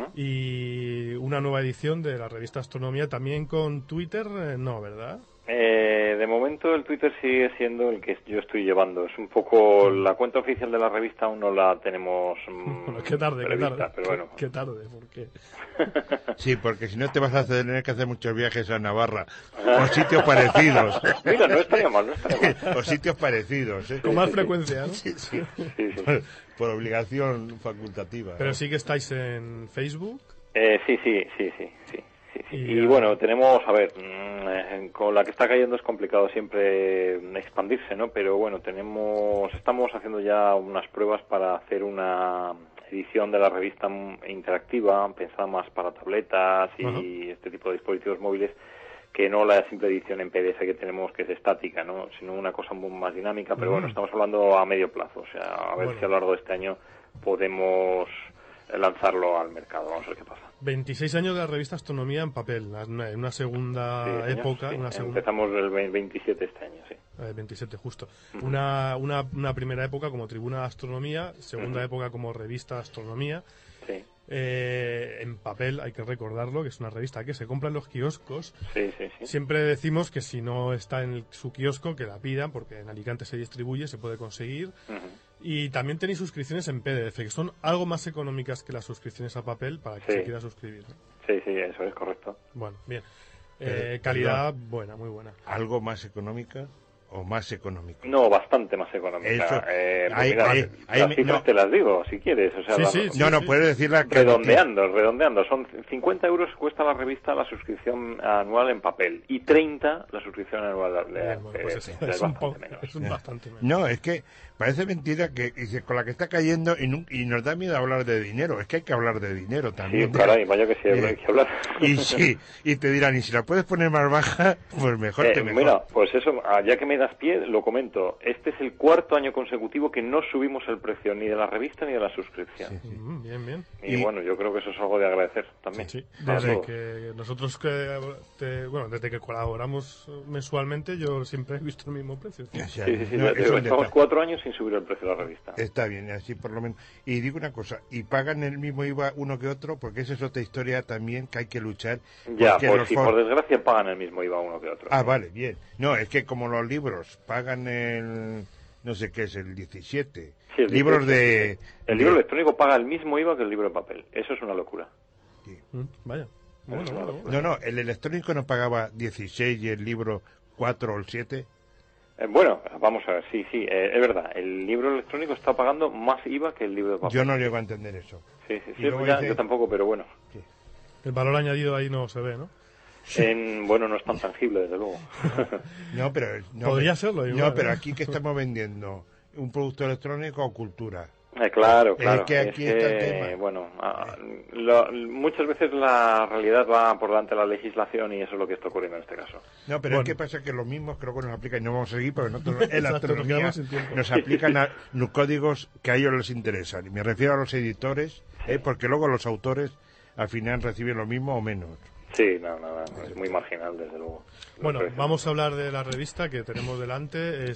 y una nueva edición de la revista Astronomía, también con Twitter, no, ¿verdad? De momento el Twitter sigue siendo el que yo estoy llevando. Es un poco la cuenta oficial de la revista, aún no la tenemos bueno, qué tarde, pero bueno. Qué tarde, ¿por qué? Sí, porque si no te vas a tener que hacer muchos viajes a Navarra o sitios parecidos. Mira, no estaría mal. O sitios parecidos, ¿eh? Con más frecuencia, ¿no? Sí. Sí. Por obligación facultativa. Pero ¿no? sí que estáis en Facebook. Sí. Y bueno, tenemos, a ver, con la que está cayendo es complicado siempre expandirse, ¿no? Pero bueno, estamos haciendo ya unas pruebas para hacer una edición de la revista interactiva, pensada más para tabletas y este tipo de dispositivos móviles, que no la simple edición en PDF que tenemos, que es estática, ¿no? Sino una cosa más dinámica, pero bueno, estamos hablando a medio plazo, o sea, a ver si a lo largo de este año podemos lanzarlo al mercado, vamos a ver qué pasa. 26 años de la revista Astronomía en papel, en una segunda época. Sí. Una segunda... Empezamos el 27 este año, sí. 27, justo. Una primera época como Tribuna de Astronomía, segunda época como Revista Astronomía. Sí. En papel, hay que recordarlo, que es una revista que se compra en los kioscos. Sí. Siempre decimos que si no está en su kiosco, que la pidan, porque en Alicante se distribuye, se puede conseguir. Y también tenéis suscripciones en PDF, que son algo más económicas que las suscripciones a papel para que se quiera suscribir, ¿no? Sí, eso es correcto. Bueno, bien. Calidad buena, muy buena. ¿Algo más económica o más económico? No, bastante más económica. Eso, las cifras te las digo, si quieres. O sea, no, puedes decirla. Redondeando. Son 50 euros cuesta la revista la suscripción anual en papel y 30 la suscripción anual es bastante menos. No, es que parece mentira que con la que está cayendo y nos da miedo hablar de dinero. Es que hay que hablar de dinero también. Sí, caray, vaya que sí, hay que hablar. Y te dirán, y si la puedes poner más baja, pues mejor que mejor. Mira, pues eso, ya que me das pie, lo comento. Este es el 4º año consecutivo que no subimos el precio ni de la revista ni de la suscripción. Sí. Bien. Y bueno, yo creo que eso es algo de agradecer también. Sí. Desde que nosotros desde que colaboramos mensualmente, yo siempre he visto el mismo precio. Sí. Estamos 4 años sin subir el precio de la revista. Está bien, así por lo menos. Y digo una cosa, ¿y pagan el mismo IVA uno que otro? Porque esa es otra historia también que hay que luchar. Ya, pues por desgracia pagan el mismo IVA uno que otro. Ah, vale, bien. No, es que como los libros pagan el... no sé qué es, el 17. Sí, el libros 17. El libro electrónico paga el mismo IVA que el libro de papel. Eso es una locura. Sí. Vaya. No, el electrónico no pagaba 16 y el libro 4 o el 7. Bueno, vamos a ver, sí, es verdad. El libro electrónico está pagando más IVA que el libro de papel. Yo no llego a entender eso. Sí, yo tampoco, pero bueno. Sí. El valor añadido ahí no se ve, ¿no? Bueno, no es tan tangible, desde luego. No, pero... Podría serlo. Igual, pero aquí que estamos vendiendo un producto electrónico o cultura. Claro. Es que aquí está el tema. Bueno, muchas veces la realidad va por delante de la legislación y eso es lo que está ocurriendo en este caso. No, pero es que pasa que lo mismo creo que nos aplica, y no vamos a seguir porque nosotros en la astronomía nos aplican a los códigos que a ellos les interesan. Y me refiero a los editores, porque luego los autores al final reciben lo mismo o menos. Sí, nada, es muy marginal, desde luego. Bueno, vamos a hablar de la revista que tenemos delante.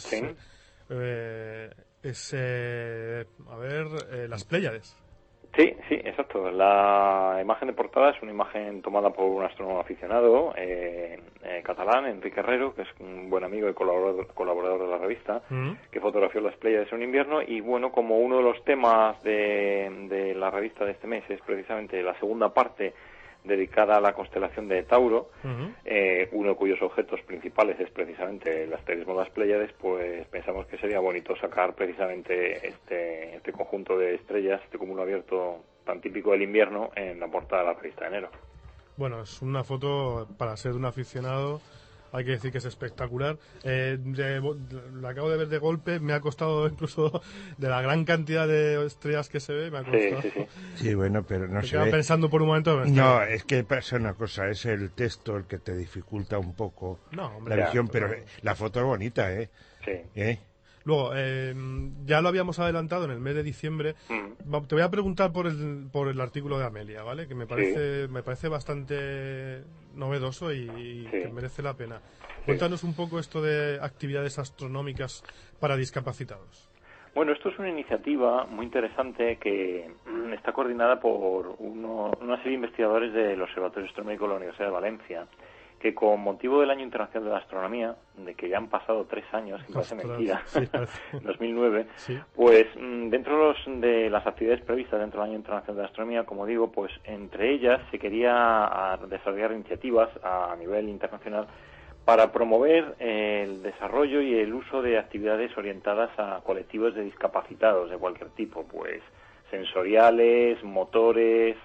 Las Pléyades. Sí, exacto. La imagen de portada es una imagen tomada por un astrónomo aficionado catalán, Enrique Herrero, que es un buen amigo y colaborador de la revista, que fotografió las Pléyades en un invierno. Y bueno, como uno de los temas de la revista de este mes es precisamente la segunda parte dedicada a la constelación de Tauro, uno cuyos objetos principales es precisamente el asterismo de las Pléyades, pues pensamos que sería bonito sacar precisamente este conjunto de estrellas, este cúmulo abierto tan típico del invierno, en la portada de la revista de enero. Bueno, es una foto, para ser un aficionado, hay que decir que es espectacular. La acabo de ver de golpe, me ha costado incluso, de la gran cantidad de estrellas que se ve, me ha costado. Sí, bueno, pero no se ve. Pensando por un momento. No, es que pasa una cosa, es el texto el que te dificulta un poco la visión, pero la foto es bonita, ¿eh? Sí. Luego, ya lo habíamos adelantado en el mes de diciembre. Te voy a preguntar por el artículo de Amelia, ¿vale? Que me parece bastante novedoso y que merece la pena. Cuéntanos un poco esto de actividades astronómicas para discapacitados. Bueno, esto es una iniciativa muy interesante que está coordinada por una serie de investigadores del Observatorio Astronómico de la Universidad de Valencia, que con motivo del Año Internacional de la Astronomía, de que ya han pasado 3 años, que parece mentira, en 2009, pues dentro de las actividades previstas dentro del Año Internacional de la Astronomía, como digo, pues entre ellas se quería desarrollar iniciativas a nivel internacional para promover el desarrollo y el uso de actividades orientadas a colectivos de discapacitados de cualquier tipo, pues sensoriales, motores,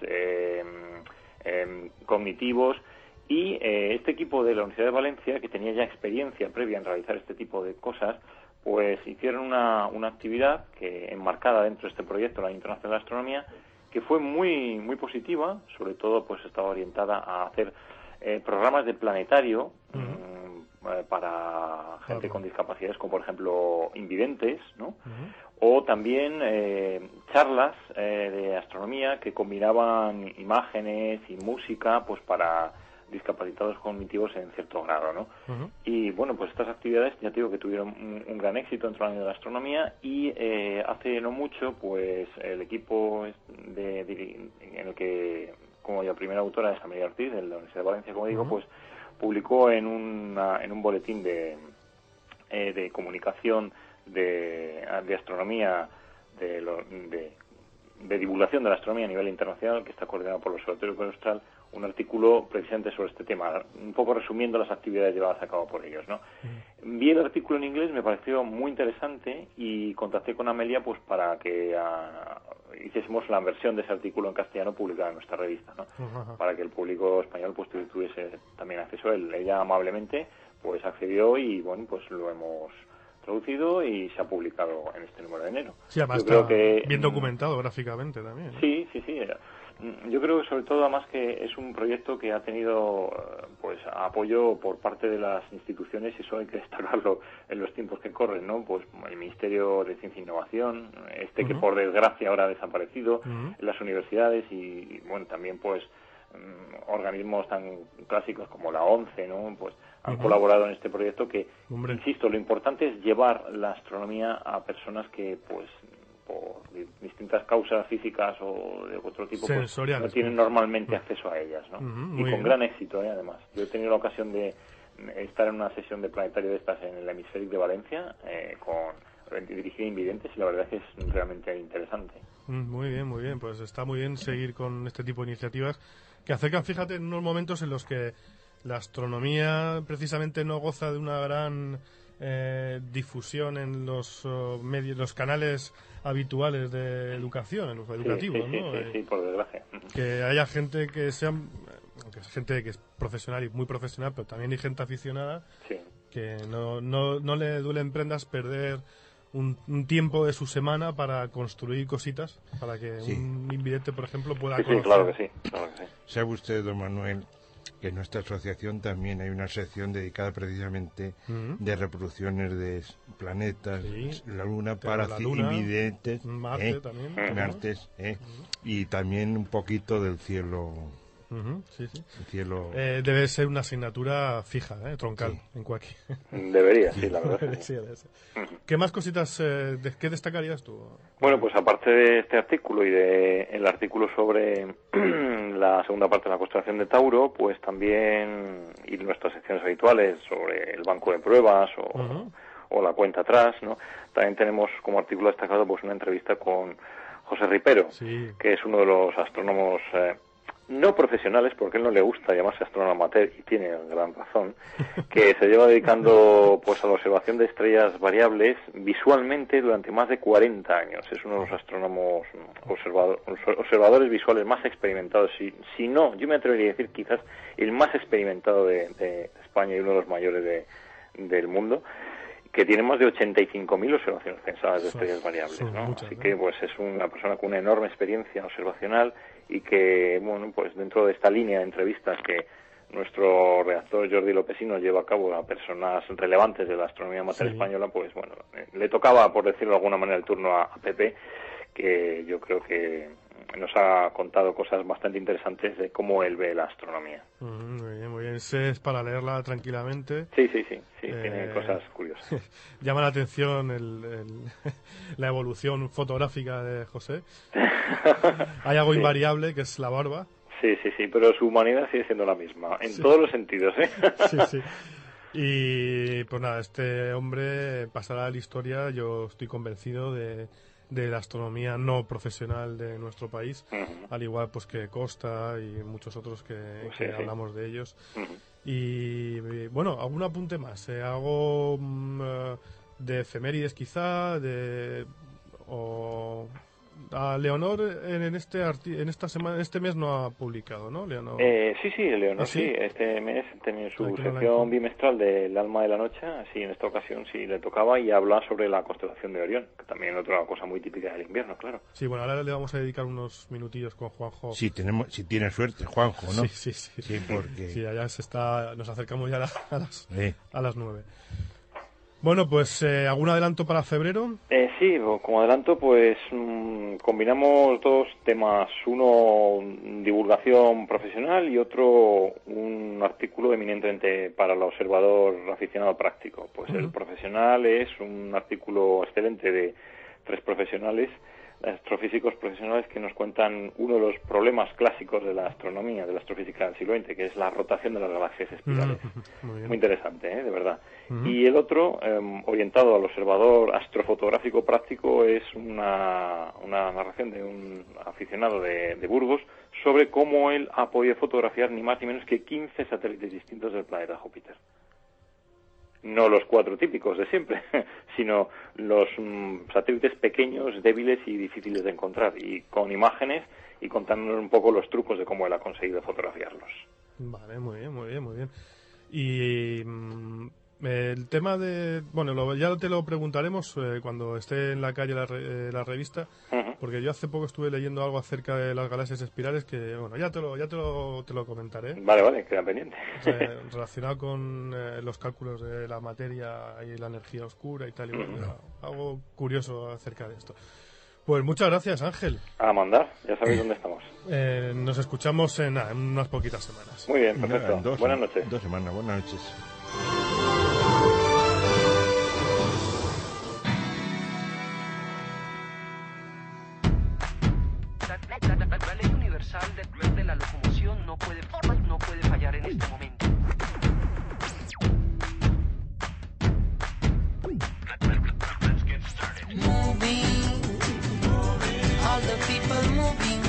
cognitivos. Y este equipo de la Universidad de Valencia, que tenía ya experiencia previa en realizar este tipo de cosas, pues hicieron una actividad que enmarcada dentro de este proyecto, la Internacional de la Astronomía, que fue muy muy positiva. Sobre todo pues estaba orientada a hacer programas de planetario para gente con discapacidades, como por ejemplo invidentes, ¿no? O también charlas de astronomía que combinaban imágenes y música, pues para discapacitados cognitivos en cierto grado, ¿no? Y bueno, pues estas actividades, ya te digo, que tuvieron un gran éxito dentro del año de la astronomía. Y hace no mucho, pues el equipo en el que, como la primera autora es Amelia Ortiz, de la Universidad de Valencia, como digo, pues publicó en un boletín de comunicación de astronomía, de divulgación de la astronomía a nivel internacional, que está coordinado por el Observatorio Austral, un artículo precisamente sobre este tema, un poco resumiendo las actividades llevadas a cabo por ellos, ¿no? Vi el artículo en inglés, me pareció muy interesante y contacté con Amelia pues para que hiciésemos la versión de ese artículo en castellano publicada en nuestra revista, ¿no? Para que el público español pues tuviese también acceso a él. Ella amablemente pues accedió y bueno, pues lo hemos traducido y se ha publicado en este número de enero. Sí, además está bien documentado gráficamente también, ¿no? Sí. Yo creo que sobre todo además que es un proyecto que ha tenido pues apoyo por parte de las instituciones, y eso hay que destacarlo en los tiempos que corren, ¿no? Pues el Ministerio de Ciencia e Innovación, que por desgracia ahora ha desaparecido, las universidades y bueno, también pues organismos tan clásicos como la ONCE, ¿no? Pues han colaborado en este proyecto que, insisto, lo importante es llevar la astronomía a personas que pues por distintas causas físicas o de otro tipo pues, no tienen normalmente acceso a ellas, ¿no? Y con gran éxito, además. Yo he tenido la ocasión de estar en una sesión de planetario de estas en el Hemisféric de Valencia dirigida a invidentes, y la verdad es que es realmente interesante. Muy bien, pues está muy bien seguir con este tipo de iniciativas que acercan, fíjate, en unos momentos en los que la astronomía precisamente no goza de una gran difusión en los medios, los canales habituales de educación, en los educativos, ¿no? Sí, por desgracia. Que haya gente que sea, gente que es profesional y muy profesional, pero también hay gente aficionada que no le duelen prendas perder un tiempo de su semana para construir cositas para que un invidente, por ejemplo, pueda conocer. Claro que sí. ¿Sabe usted, don Manuel, que en nuestra asociación también hay una sección dedicada precisamente de reproducciones de planetas, la Luna, para invidentes, Marte también, martes, y también un poquito del cielo. El cielo. Debe ser una asignatura fija, troncal, en Cuaqui. Debería, sí, la verdad. Sí. ¿Qué más cositas, qué destacarías tú? Bueno, pues aparte de este artículo y el artículo sobre la segunda parte de la constelación de Tauro, pues también, y nuestras secciones habituales sobre el banco de pruebas o la cuenta atrás, ¿no? También tenemos como artículo destacado pues una entrevista con José Ripero, que es uno de los astrónomos no profesionales, porque a él no le gusta llamarse astrónomo amateur, y tiene gran razón, que se lleva dedicando pues a la observación de estrellas variables visualmente durante más de 40 años. Es uno de los astrónomos observadores visuales más experimentados, si no, yo me atrevería a decir quizás el más experimentado de España y uno de los mayores del mundo, que tiene más de 85.000 observaciones pensadas de estrellas variables, ¿no? Muchas, así que pues es una persona con una enorme experiencia observacional y que, bueno, pues dentro de esta línea de entrevistas que nuestro redactor Jordi Lopesino lleva a cabo a personas relevantes de la astronomía amateur española, pues bueno, le tocaba, por decirlo de alguna manera, el turno a Pepe, que yo creo que nos ha contado cosas bastante interesantes de cómo él ve la astronomía. Muy bien. Es para leerla tranquilamente. Sí, tiene cosas curiosas. Llama la atención la evolución fotográfica de José. Hay algo invariable, que es la barba. Sí, pero su humanidad sigue siendo la misma, en todos los sentidos, ¿eh? Sí. Y pues nada, este hombre pasará a la historia, yo estoy convencido de la astronomía no profesional de nuestro país, al igual pues que Costa y muchos otros que hablamos de ellos. Y bueno, algún apunte más, algo de efemérides quizá, a Leonor en esta semana, este mes no ha publicado, ¿no, Leonor? Sí, Leonor, sí. Este mes tenía su sección bimestral del Alma de la Noche, así en esta ocasión sí le tocaba, y habla sobre la constelación de Orión, que también es otra cosa muy típica del invierno, claro. Sí, bueno, ahora le vamos a dedicar unos minutillos con Juanjo. Sí, si tiene suerte, Juanjo, ¿no? Sí, porque... Sí, allá nos acercamos ya a las 9. Bueno, pues ¿algún adelanto para febrero? Sí, como adelanto, pues combinamos dos temas. Uno, divulgación profesional, y otro, un artículo eminentemente para el observador aficionado práctico. Pues el profesional es un artículo excelente de 3 profesionales, astrofísicos profesionales, que nos cuentan uno de los problemas clásicos de la astronomía, de la astrofísica del siglo XX, que es la rotación de las galaxias espirales. Muy interesante, de verdad. Y el otro, orientado al observador astrofotográfico práctico, es una narración de un aficionado de Burgos sobre cómo él ha podido fotografiar ni más ni menos que 15 satélites distintos del planeta Júpiter. No los 4 típicos de siempre, sino los satélites pequeños, débiles y difíciles de encontrar, y con imágenes y contándonos un poco los trucos de cómo él ha conseguido fotografiarlos. Vale, muy bien. Y el tema de... Bueno, ya te lo preguntaremos cuando esté en la calle la revista, porque yo hace poco estuve leyendo algo acerca de las galaxias espirales que, bueno, ya te lo comentaré. Vale, queda pendiente. Relacionado con los cálculos de la materia y la energía oscura y tal, y bueno, algo curioso acerca de esto. Pues muchas gracias, Ángel. A mandar, ya sabéis dónde estamos. Nos escuchamos en unas poquitas semanas. Muy bien, perfecto. Buenas noches. 2 semanas, buenas noches. La ley universal de la locomoción no puede fallar en este momento. All the people moving.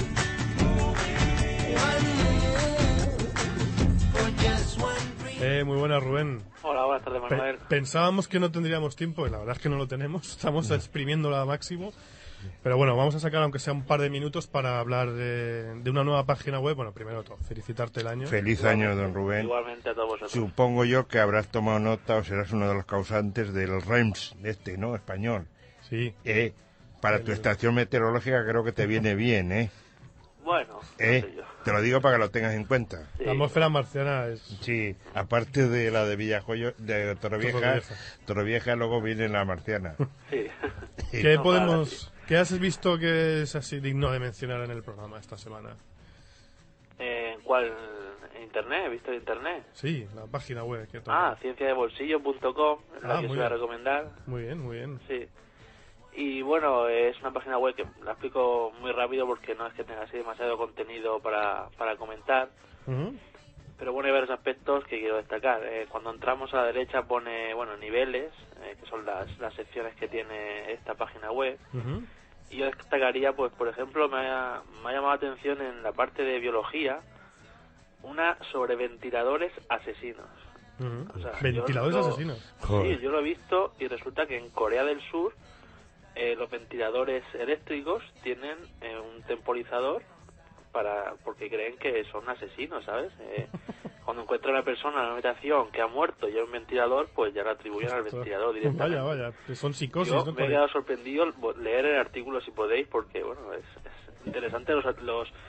Muy buenas, Rubén. Hola, buenas tardes, Manuel. Pensábamos que no tendríamos tiempo y la verdad es que no lo tenemos. Estamos exprimiéndolo al máximo. Pero bueno, vamos a sacar aunque sea un par de minutos para hablar de una nueva página web. Bueno, primero de todo, felicitarte el año. Feliz año, don Rubén. Igualmente a todos vosotros. Supongo yo que habrás tomado nota o serás uno de los causantes del REMS, ¿no? Español. Sí. Para tu estación meteorológica creo que te viene bien, ¿eh? Bueno, no sé yo. Te lo digo para que lo tengas en cuenta. Sí. La atmósfera marciana es... Sí, aparte de la de Villajoyo, de Torrevieja, luego viene la marciana. Sí. ¿Qué has visto que es así digno de mencionar en el programa esta semana? ¿Cuál? ¿En Internet? ¿He visto en Internet? Sí, la página web. cienciadebolsillo.com, es la que os voy a recomendar. Muy bien. Sí. Y bueno, es una página web que la explico muy rápido porque no es que tenga así demasiado contenido para comentar. Pero bueno, hay varios aspectos que quiero destacar. Cuando entramos a la derecha pone, niveles, que son las secciones que tiene esta página web. Y yo destacaría, pues por ejemplo, me ha llamado la atención en la parte de biología, una sobre ventiladores asesinos. O sea, ¿ventiladores asesinos? Sí, yo lo he visto y resulta que en Corea del Sur los ventiladores eléctricos tienen un temporizador porque creen que son asesinos, ¿sabes? Cuando encuentra a una persona en una habitación que ha muerto y hay un ventilador, pues ya lo atribuyen al ventilador directamente. Vaya, que son psicosis. Yo me he quedado sorprendido leer el artículo si podéis, porque bueno, es interesante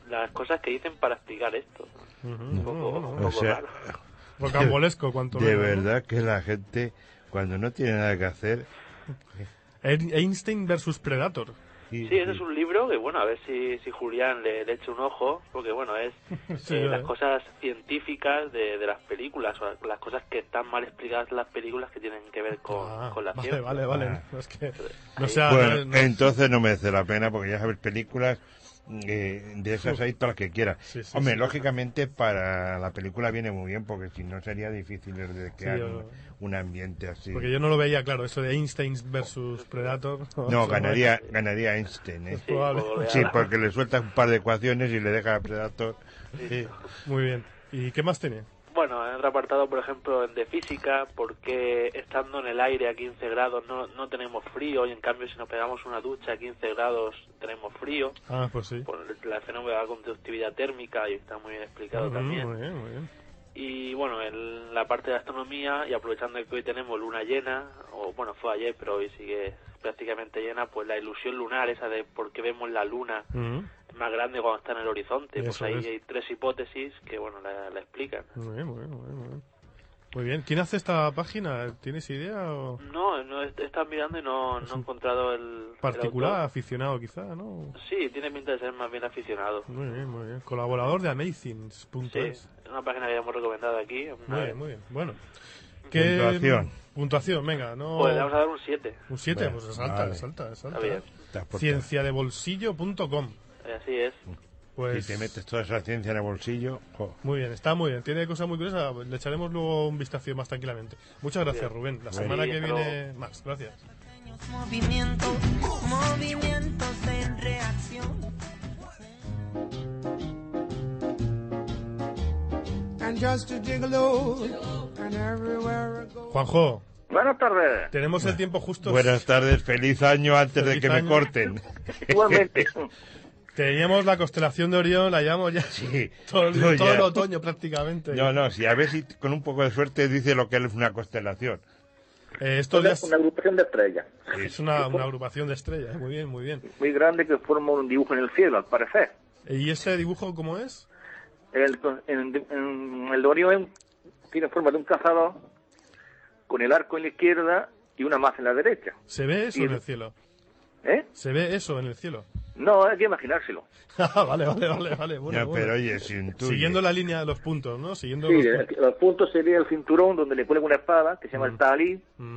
las cosas que dicen para explicar esto. Un poco raro. Rocambolesco, cuanto de menos, verdad ¿no? que la gente, cuando no tiene nada que hacer... Einstein versus Predator. Sí, ese es un libro que, bueno, a ver si Julián le echa un ojo, porque, bueno, es Sí, las cosas científicas de las películas, o las cosas que están mal explicadas en las películas que tienen que ver con la ciencia. Vale. No, es que no Bueno, entonces no merece la pena, porque ya sabes, películas de esas hay para las que quieras. Hombre, lógicamente para la película viene muy bien, porque si no sería difícil de crear un ambiente así. Porque yo no lo veía claro, eso de Einstein versus Predator. No, ganaría Einstein, ¿eh? Sí, porque le suelta un par de ecuaciones y le deja a Predator. Sí. Muy bien. ¿Y qué más tiene? Bueno, en otro apartado, por ejemplo, de física, porque estando en el aire a 15 grados no tenemos frío, y en cambio si nos pegamos una ducha a 15 grados tenemos frío. Ah, pues sí. Por el fenómeno de la conductividad térmica, y está muy bien explicado también. Muy bien. Y bueno, en la parte de astronomía, y aprovechando que hoy tenemos luna llena, o bueno, fue ayer, pero hoy sigue prácticamente llena, pues la ilusión lunar, esa de por qué vemos la luna más grande cuando está en el horizonte, Eso pues ahí es. hay 3 hipótesis que, bueno, la explican. Muy bien. Muy bien. ¿Quién hace esta página? ¿Tienes idea? O... No, he estado mirando y no he encontrado el particular, el autor. Aficionado quizá, ¿no? Sí, tiene pinta de ser más bien aficionado. Muy bien. Colaborador de Amazings.es. Sí, es una página que ya hemos recomendado aquí. Muy bien. Bueno. Puntuación, venga, no... Pues le vamos a dar un 7. Un 7, pues salta. Está bien. Cienciadebolsillo.com. Así es. Pues... Si te metes toda esa ciencia en el bolsillo... Muy bien, está muy bien. Tiene cosas muy curiosas. Le echaremos luego un vistazo más tranquilamente. Muchas gracias, Rubén. La semana que viene más. Gracias. Movimientos en reacción. Juanjo. Buenas tardes. Tenemos el tiempo justo. Buenas tardes, feliz año antes de que me corten. Igualmente. Teníamos la constelación de Orión, la llevamos ya todo el otoño prácticamente. No, si a ver si con un poco de suerte dice lo que es una constelación. Estos días... Una agrupación de estrellas. Es una agrupación de estrellas, muy bien. Muy grande, que forma un dibujo en el cielo, al parecer. ¿Y ese dibujo cómo es? El de Orión tiene forma de un cazador, con el arco en la izquierda y una maza en la derecha. ¿Se ve eso en el cielo? ¿Eh? ¿Se ve eso en el cielo? No, hay que imaginárselo. Vale. Bueno. Pero oye, siguiendo la línea de los puntos, ¿no? Siguiendo sí, los puntos sería el cinturón donde le cuelga una espada, que se llama el talí.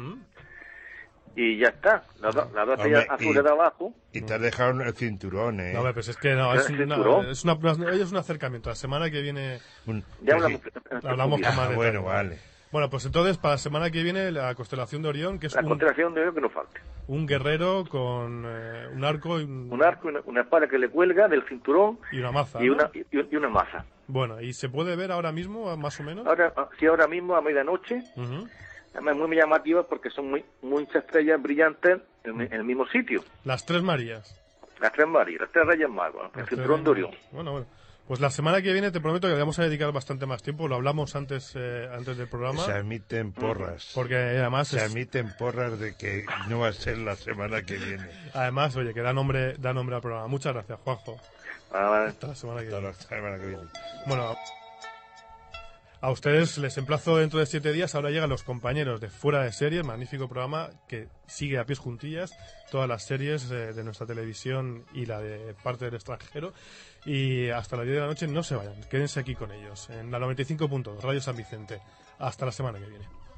Y ya está. Las dos estrellas azules de abajo. Y te has dejado el cinturón, ¿eh? No, pues es que no, es un acercamiento. La semana que viene... Ya hablamos con más detalle. Bueno, vale. Bueno, pues entonces, para la semana que viene, la constelación de Orión, que es constelación de Orión que no falte. Un guerrero con un arco... Un arco y una espada que le cuelga del cinturón. Y una maza, y, ¿no? y una maza. Bueno, ¿y se puede ver ahora mismo, más o menos? Ahora mismo, a medianoche. Además, muy llamativa porque son muchas estrellas brillantes en el mismo sitio. Las tres Marías. Las tres Marías, las tres Reyes Magos, el cinturón de Orión. Bueno. Pues la semana que viene te prometo que le vamos a dedicar bastante más tiempo. Lo hablamos antes del programa. Se emiten porras. Porque además... Se emiten porras de que no va a ser la semana que viene. Además, oye, que da nombre al programa. Muchas gracias, Juanjo. Hasta la semana que viene. Bueno... A ustedes les emplazo dentro de 7 días. Ahora llegan los compañeros de Fuera de Series, magnífico programa que sigue a pies juntillas todas las series de nuestra televisión y la de parte del extranjero. Y hasta las 10 de la noche no se vayan, quédense aquí con ellos en la 95.2 Radio San Vicente. Hasta la semana que viene.